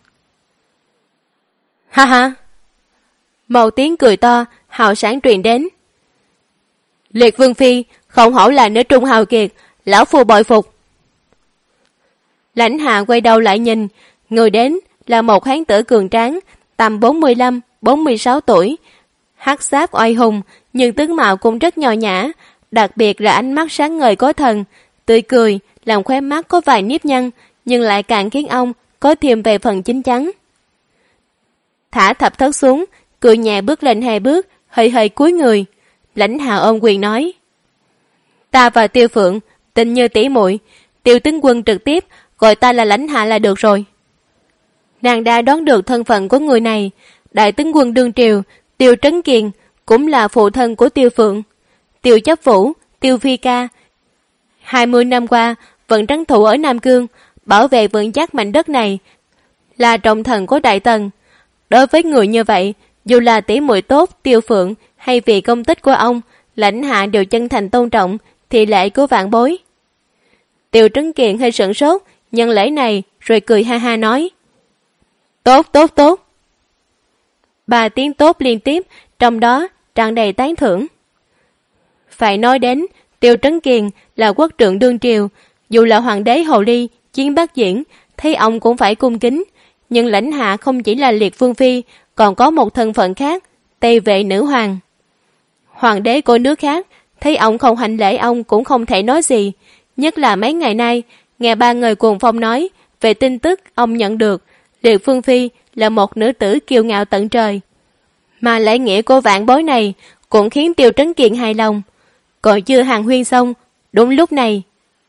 Ha ha! Một tiếng cười to, hào sáng truyền đến. Liệt Vương Phi, không hổ là nữ trung hào kiệt, lão phu bội phục. Lãnh Hạ quay đầu lại nhìn, người đến là một hán tử cường tráng, tầm 45-46 tuổi, hắc giáp oai hùng, nhưng tướng mạo cũng rất nho nhã, đặc biệt là ánh mắt sáng ngời có thần, tươi cười, làm khóe mắt có vài nếp nhăn, nhưng lại càng khiến ông có thêm về phần chín chắn. Thả thập thất xuống, cười nhẹ bước lên 2 bước, hơi hơi cúi người. Lãnh Hạ ôm quyền nói: Ta và Tiêu Phượng tình như tỷ muội, Tiêu tướng quân trực tiếp gọi ta là Lãnh Hạ là được rồi. Nàng đã đoán được thân phận của người này, đại tướng quân đương triều Tiêu Trấn Kiền cũng là phụ thân của Tiêu Phượng. Tiêu Chấp Vũ, Tiêu Phi Ca 20 năm qua vẫn trấn thủ ở Nam Cương, bảo vệ vững chắc mảnh đất này, là trọng thần của Đại Tần. Đối với người như vậy, dù là tỷ muội tốt Tiêu Phượng hay vì công tích của ông, Lãnh Hạ đều chân thành tôn trọng thì lễ của vạn bối. Tiêu Trấn Kiền hơi sửng sốt nhận lễ này, rồi cười ha ha nói: Tốt, tốt, tốt. 3 tiếng tốt liên tiếp, trong đó tràn đầy tán thưởng. Phải nói đến, Tiêu Trấn Kiền là quốc trượng đương triều, dù là hoàng đế Hồ Ly, Chiến Bắc Diễn, thấy ông cũng phải cung kính. Nhưng Lãnh Hạ không chỉ là Liệt Vương Phi, còn có một thân phận khác, Tây Vệ Nữ Hoàng. Hoàng đế của nước khác, thấy ông không hành lễ ông cũng không thể nói gì. Nhất là mấy ngày nay, nghe 3 người cuồng phong nói về tin tức ông nhận được, Liệt Vương Phi là một nữ tử kiêu ngạo tận trời. Mà lễ nghĩa của vạn bối này cũng khiến Tiêu Trấn Kiền hài lòng. Còn chưa hàn huyên xong, đúng lúc này,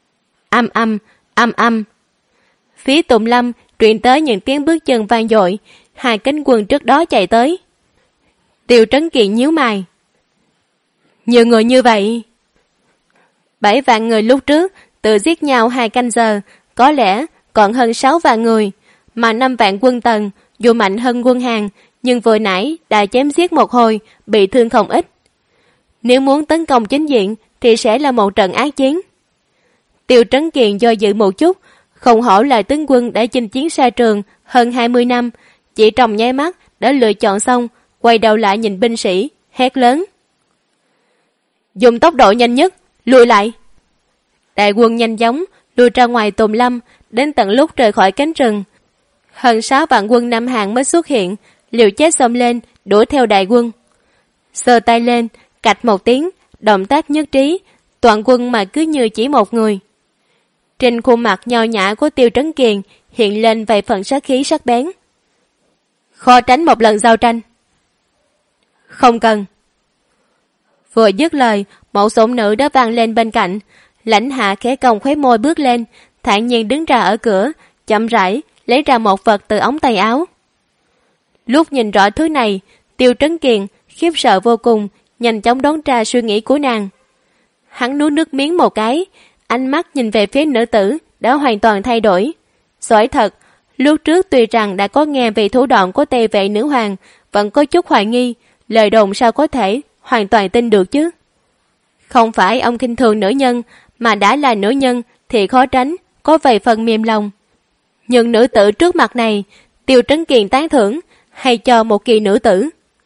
âm. Phía Tùng Lâm truyền tới những tiếng bước chân vang dội, hai cánh quân trước đó chạy tới. Tiêu Trấn Kiền nhíu mày. Nhiều người như vậy. 7 vạn người lúc trước tự giết nhau 2 canh giờ, có lẽ còn hơn 6 vạn người, mà 5 vạn quân Tần dù mạnh hơn quân Hàn, nhưng vừa nãy đã chém giết một hồi, bị thương không ít. Nếu muốn tấn công chính diện thì sẽ là một trận ác chiến. Tiêu Trấn Kiền do dự một chút, không hổ là tướng quân đã chinh chiến xa trường hơn 20 năm, chỉ trong nháy mắt đã lựa chọn xong, quay đầu lại nhìn binh sĩ, hét lớn. Dùng tốc độ nhanh nhất, lùi lại. Đại quân nhanh chóng lùi ra ngoài Tùng Lâm, đến tận lúc rời khỏi cánh rừng. Hơn 6 vạn quân Nam Hàn mới xuất hiện, liều chết xông lên, đuổi theo đại quân. Giơ tay lên, cạch một tiếng, động tác nhất trí, toàn quân mà cứ như chỉ một người. Trên khuôn mặt nho nhã của Tiêu Trấn Kiền hiện lên vài phần sát khí sắc bén. Khó tránh một lần giao tranh. Không cần. Vừa dứt lời, một giọng nữ đã vang lên bên cạnh. Lãnh Hạ khẽ cong khóe môi bước lên, thản nhiên đứng ra ở cửa, chậm rãi lấy ra một vật từ ống tay áo. Lúc nhìn rõ thứ này, Tiêu Trấn Kiền khiếp sợ vô cùng, nhanh chóng đoán ra suy nghĩ của nàng. Hắn nuốt nước miếng một cái, ánh mắt nhìn về phía nữ tử đã hoàn toàn thay đổi. Giỏi thật, lúc trước tuy rằng đã có nghe về thủ đoạn của Tề Vệ nữ hoàng, vẫn có chút hoài nghi, lời đồn sao có thể hoàn toàn tin được chứ. Không phải ông khinh thường nữ nhân, mà đã là nữ nhân thì khó tránh có vài phần mềm lòng. Nhưng nữ tử trước mặt này, Tiêu Trấn Kiền tán thưởng, hay cho một kỳ nữ tử.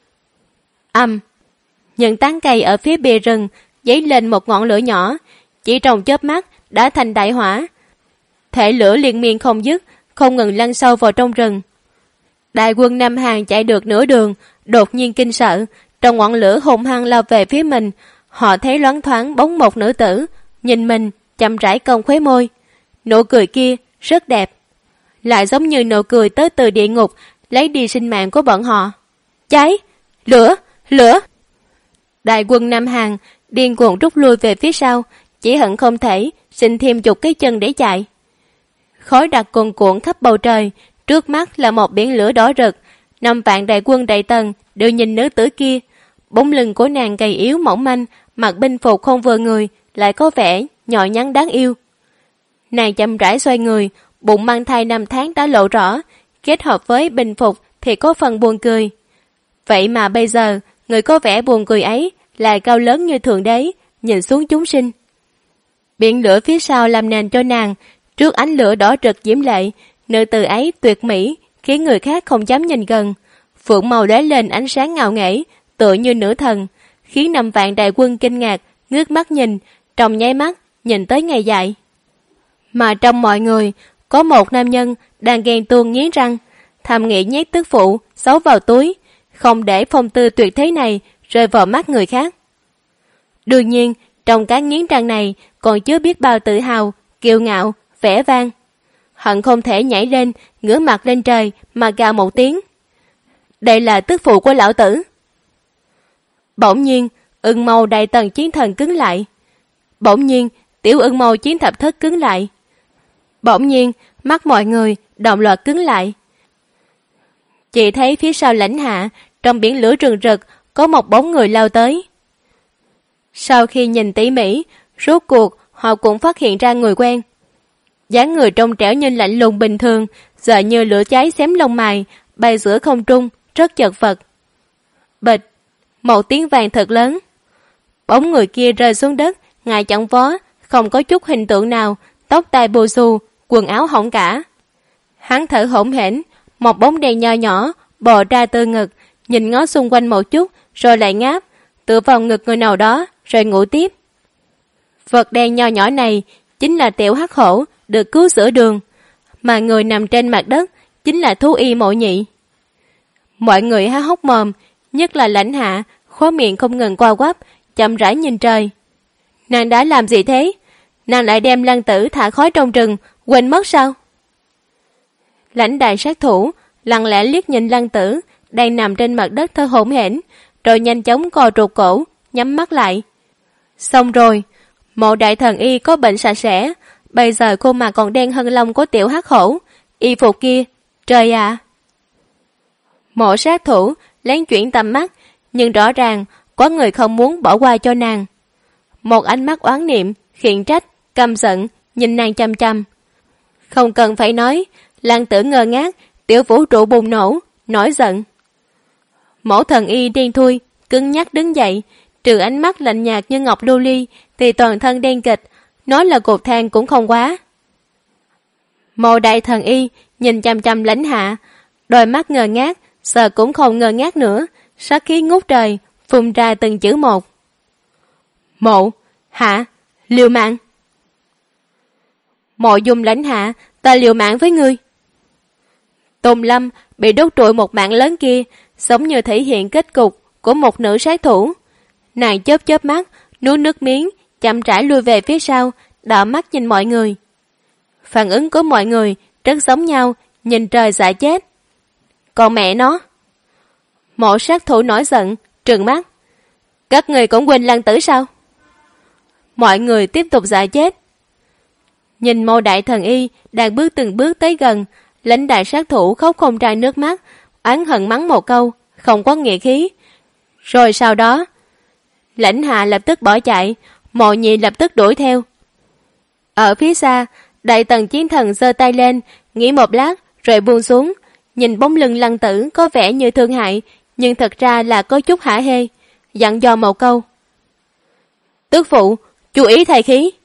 Những tán cây ở phía bìa rừng dấy lên một ngọn lửa nhỏ, chỉ trong chớp mắt đã thành đại hỏa. Thể lửa liên miên không dứt, không ngừng lăn sâu vào trong rừng. Đại quân Nam Hàn chạy được nửa đường, đột nhiên kinh sợ, trong ngọn lửa hung hăng lao về phía mình. Họ thấy loáng thoáng bóng một nữ tử, nhìn mình, chậm rãi cong khóe môi. Nụ cười kia rất đẹp, lại giống như nụ cười tới từ địa ngục, lấy đi sinh mạng của bọn họ. Cháy! Lửa! Đại quân Nam Hàn điên cuồng rút lui về phía sau, chỉ hận không thể xin thêm chục cái chân để chạy. Khói đặc cuồn cuộn khắp bầu trời, trước mắt là một biển lửa đỏ rực. 5 vạn đại quân Đại Tần đều nhìn nữ tử kia. Bóng lưng của nàng gầy yếu mỏng manh, mặc binh phục không vừa người, lại có vẻ nhỏ nhắn đáng yêu. Nàng chậm rãi xoay người, bụng mang thai 5 tháng đã lộ rõ, kết hợp với binh phục thì có phần buồn cười. Vậy mà bây giờ, người có vẻ buồn cười ấy lại cao lớn như thượng đế, nhìn xuống chúng sinh. Biển lửa phía sau làm nền cho nàng, trước ánh lửa đỏ rực diễm lệ, nữ tử ấy tuyệt mỹ, khiến người khác không dám nhìn gần. Phượng màu lóe lên ánh sáng ngạo nghễ, tựa như nữ thần, khiến 5 vạn đại quân kinh ngạc, ngước mắt nhìn, trong nháy mắt nhìn tới ngày dại. Mà trong mọi người, có một nam nhân đang ghen tuông nghiến răng, thầm nghĩ nhét tức phụ giấu vào túi, không để phong tư tuyệt thế này rơi vào mắt người khác. Đương nhiên, trong cái nghiến răng này còn chứa biết bao tự hào, kiêu ngạo, vẻ vang. Hận không thể nhảy lên, ngửa mặt lên trời mà gào một tiếng. Đây là tức phụ của lão tử. Bỗng nhiên, Ưng Mâu Đại Tần chiến thần cứng lại. Bỗng nhiên, Tiểu Ưng Mâu chiến thập thất cứng lại. Bỗng nhiên, mắt mọi người đồng loạt cứng lại. Chỉ thấy phía sau Lãnh Hạ, trong biển lửa rừng rực, có một bóng người lao tới. Sau khi nhìn tỉ mỉ, rốt cuộc họ cũng phát hiện ra người quen. Dáng người trong trẻo như lạnh lùng bình thường, giờ như lửa cháy xém lông mày, bay giữa không trung, rất chật vật. Bịch, một tiếng vàng thật lớn. Bóng người kia rơi xuống đất, ngài chẳng vó, không có chút hình tượng nào, tóc tai bù xù, quần áo hỏng cả. Hắn thở hổn hển, một bóng đèn nho nhỏ bò ra từ ngực, nhìn ngó xung quanh một chút, rồi lại ngáp, tựa vào ngực người nào đó, rồi ngủ tiếp. Vật đen nho nhỏ này chính là Tiểu Hắc Hổ được cứu giữa đường, mà người nằm trên mặt đất chính là thú y Mộ Nhị. Mọi người há hốc mồm, nhất là Lãnh Hạ, khóe miệng không ngừng qua quắp, chậm rãi nhìn trời. Nàng đã làm gì thế? Nàng lại đem Lăng Tử thả khói trong rừng, quên mất sao? Lãnh đại sát thủ lặng lẽ liếc nhìn Lăng Tử đang nằm trên mặt đất thở hổn hển, rồi nhanh chóng co rụt cổ, nhắm mắt lại. Xong rồi, Mộ đại thần y có bệnh sạch sẽ, bây giờ khuôn mặt còn đen hơn lông của tiểu hắc hổ, y phục kia, trời ạ! Mộ sát thủ lén chuyển tầm mắt, nhưng rõ ràng có người không muốn bỏ qua cho nàng. Một ánh mắt oán niệm, khiển trách, căm giận nhìn nàng chăm chăm. Không cần phải nói, Lăng Tử ngơ ngác, tiểu vũ trụ bùng nổ, nổi giận. Mộ thần y điên thui, cứng nhắc đứng dậy, trừ ánh mắt lạnh nhạt như ngọc lưu ly thì toàn thân đen kịch, nói là cột than cũng không quá. Mộ đại thần y nhìn chăm chăm Lãnh Hạ, đôi mắt ngơ ngác, giờ cũng không ngơ ngác nữa, sát khí ngút trời, phun ra từng chữ một. Mộ, Hạ, liều mạng. Mộ Dung Lãnh Hạ, ta liều mạng với ngươi. Tùng Lâm bị đốt trụi một mạng lớn kia, giống như thể hiện kết cục của một nữ sát thủ. Nàng chớp chớp mắt, nuốt nước miếng, chậm rãi lui về phía sau, đỏ mắt nhìn mọi người. Phản ứng của mọi người rất giống nhau, nhìn trời dại chết. Còn mẹ nó! Mộ sát thủ nổi giận, trừng mắt. Các người cũng quên Lăng Tử sao? Mọi người tiếp tục dại chết. Nhìn Mộ đại thần y đang bước từng bước tới gần, Lãnh đại sát thủ khóc không ra nước mắt, oán hận mắng một câu, không có nghĩa khí. Rồi sau đó, Lãnh Hạ lập tức bỏ chạy, Mộ nhị lập tức đuổi theo. Ở phía xa, đại tần chiến thần giơ tay lên, nghĩ một lát rồi buông xuống, nhìn bóng lưng Lăng Tử có vẻ như thương hại, nhưng thật ra là có chút hả hê, dặn dò một câu. Tước phụ, chú ý thay khí.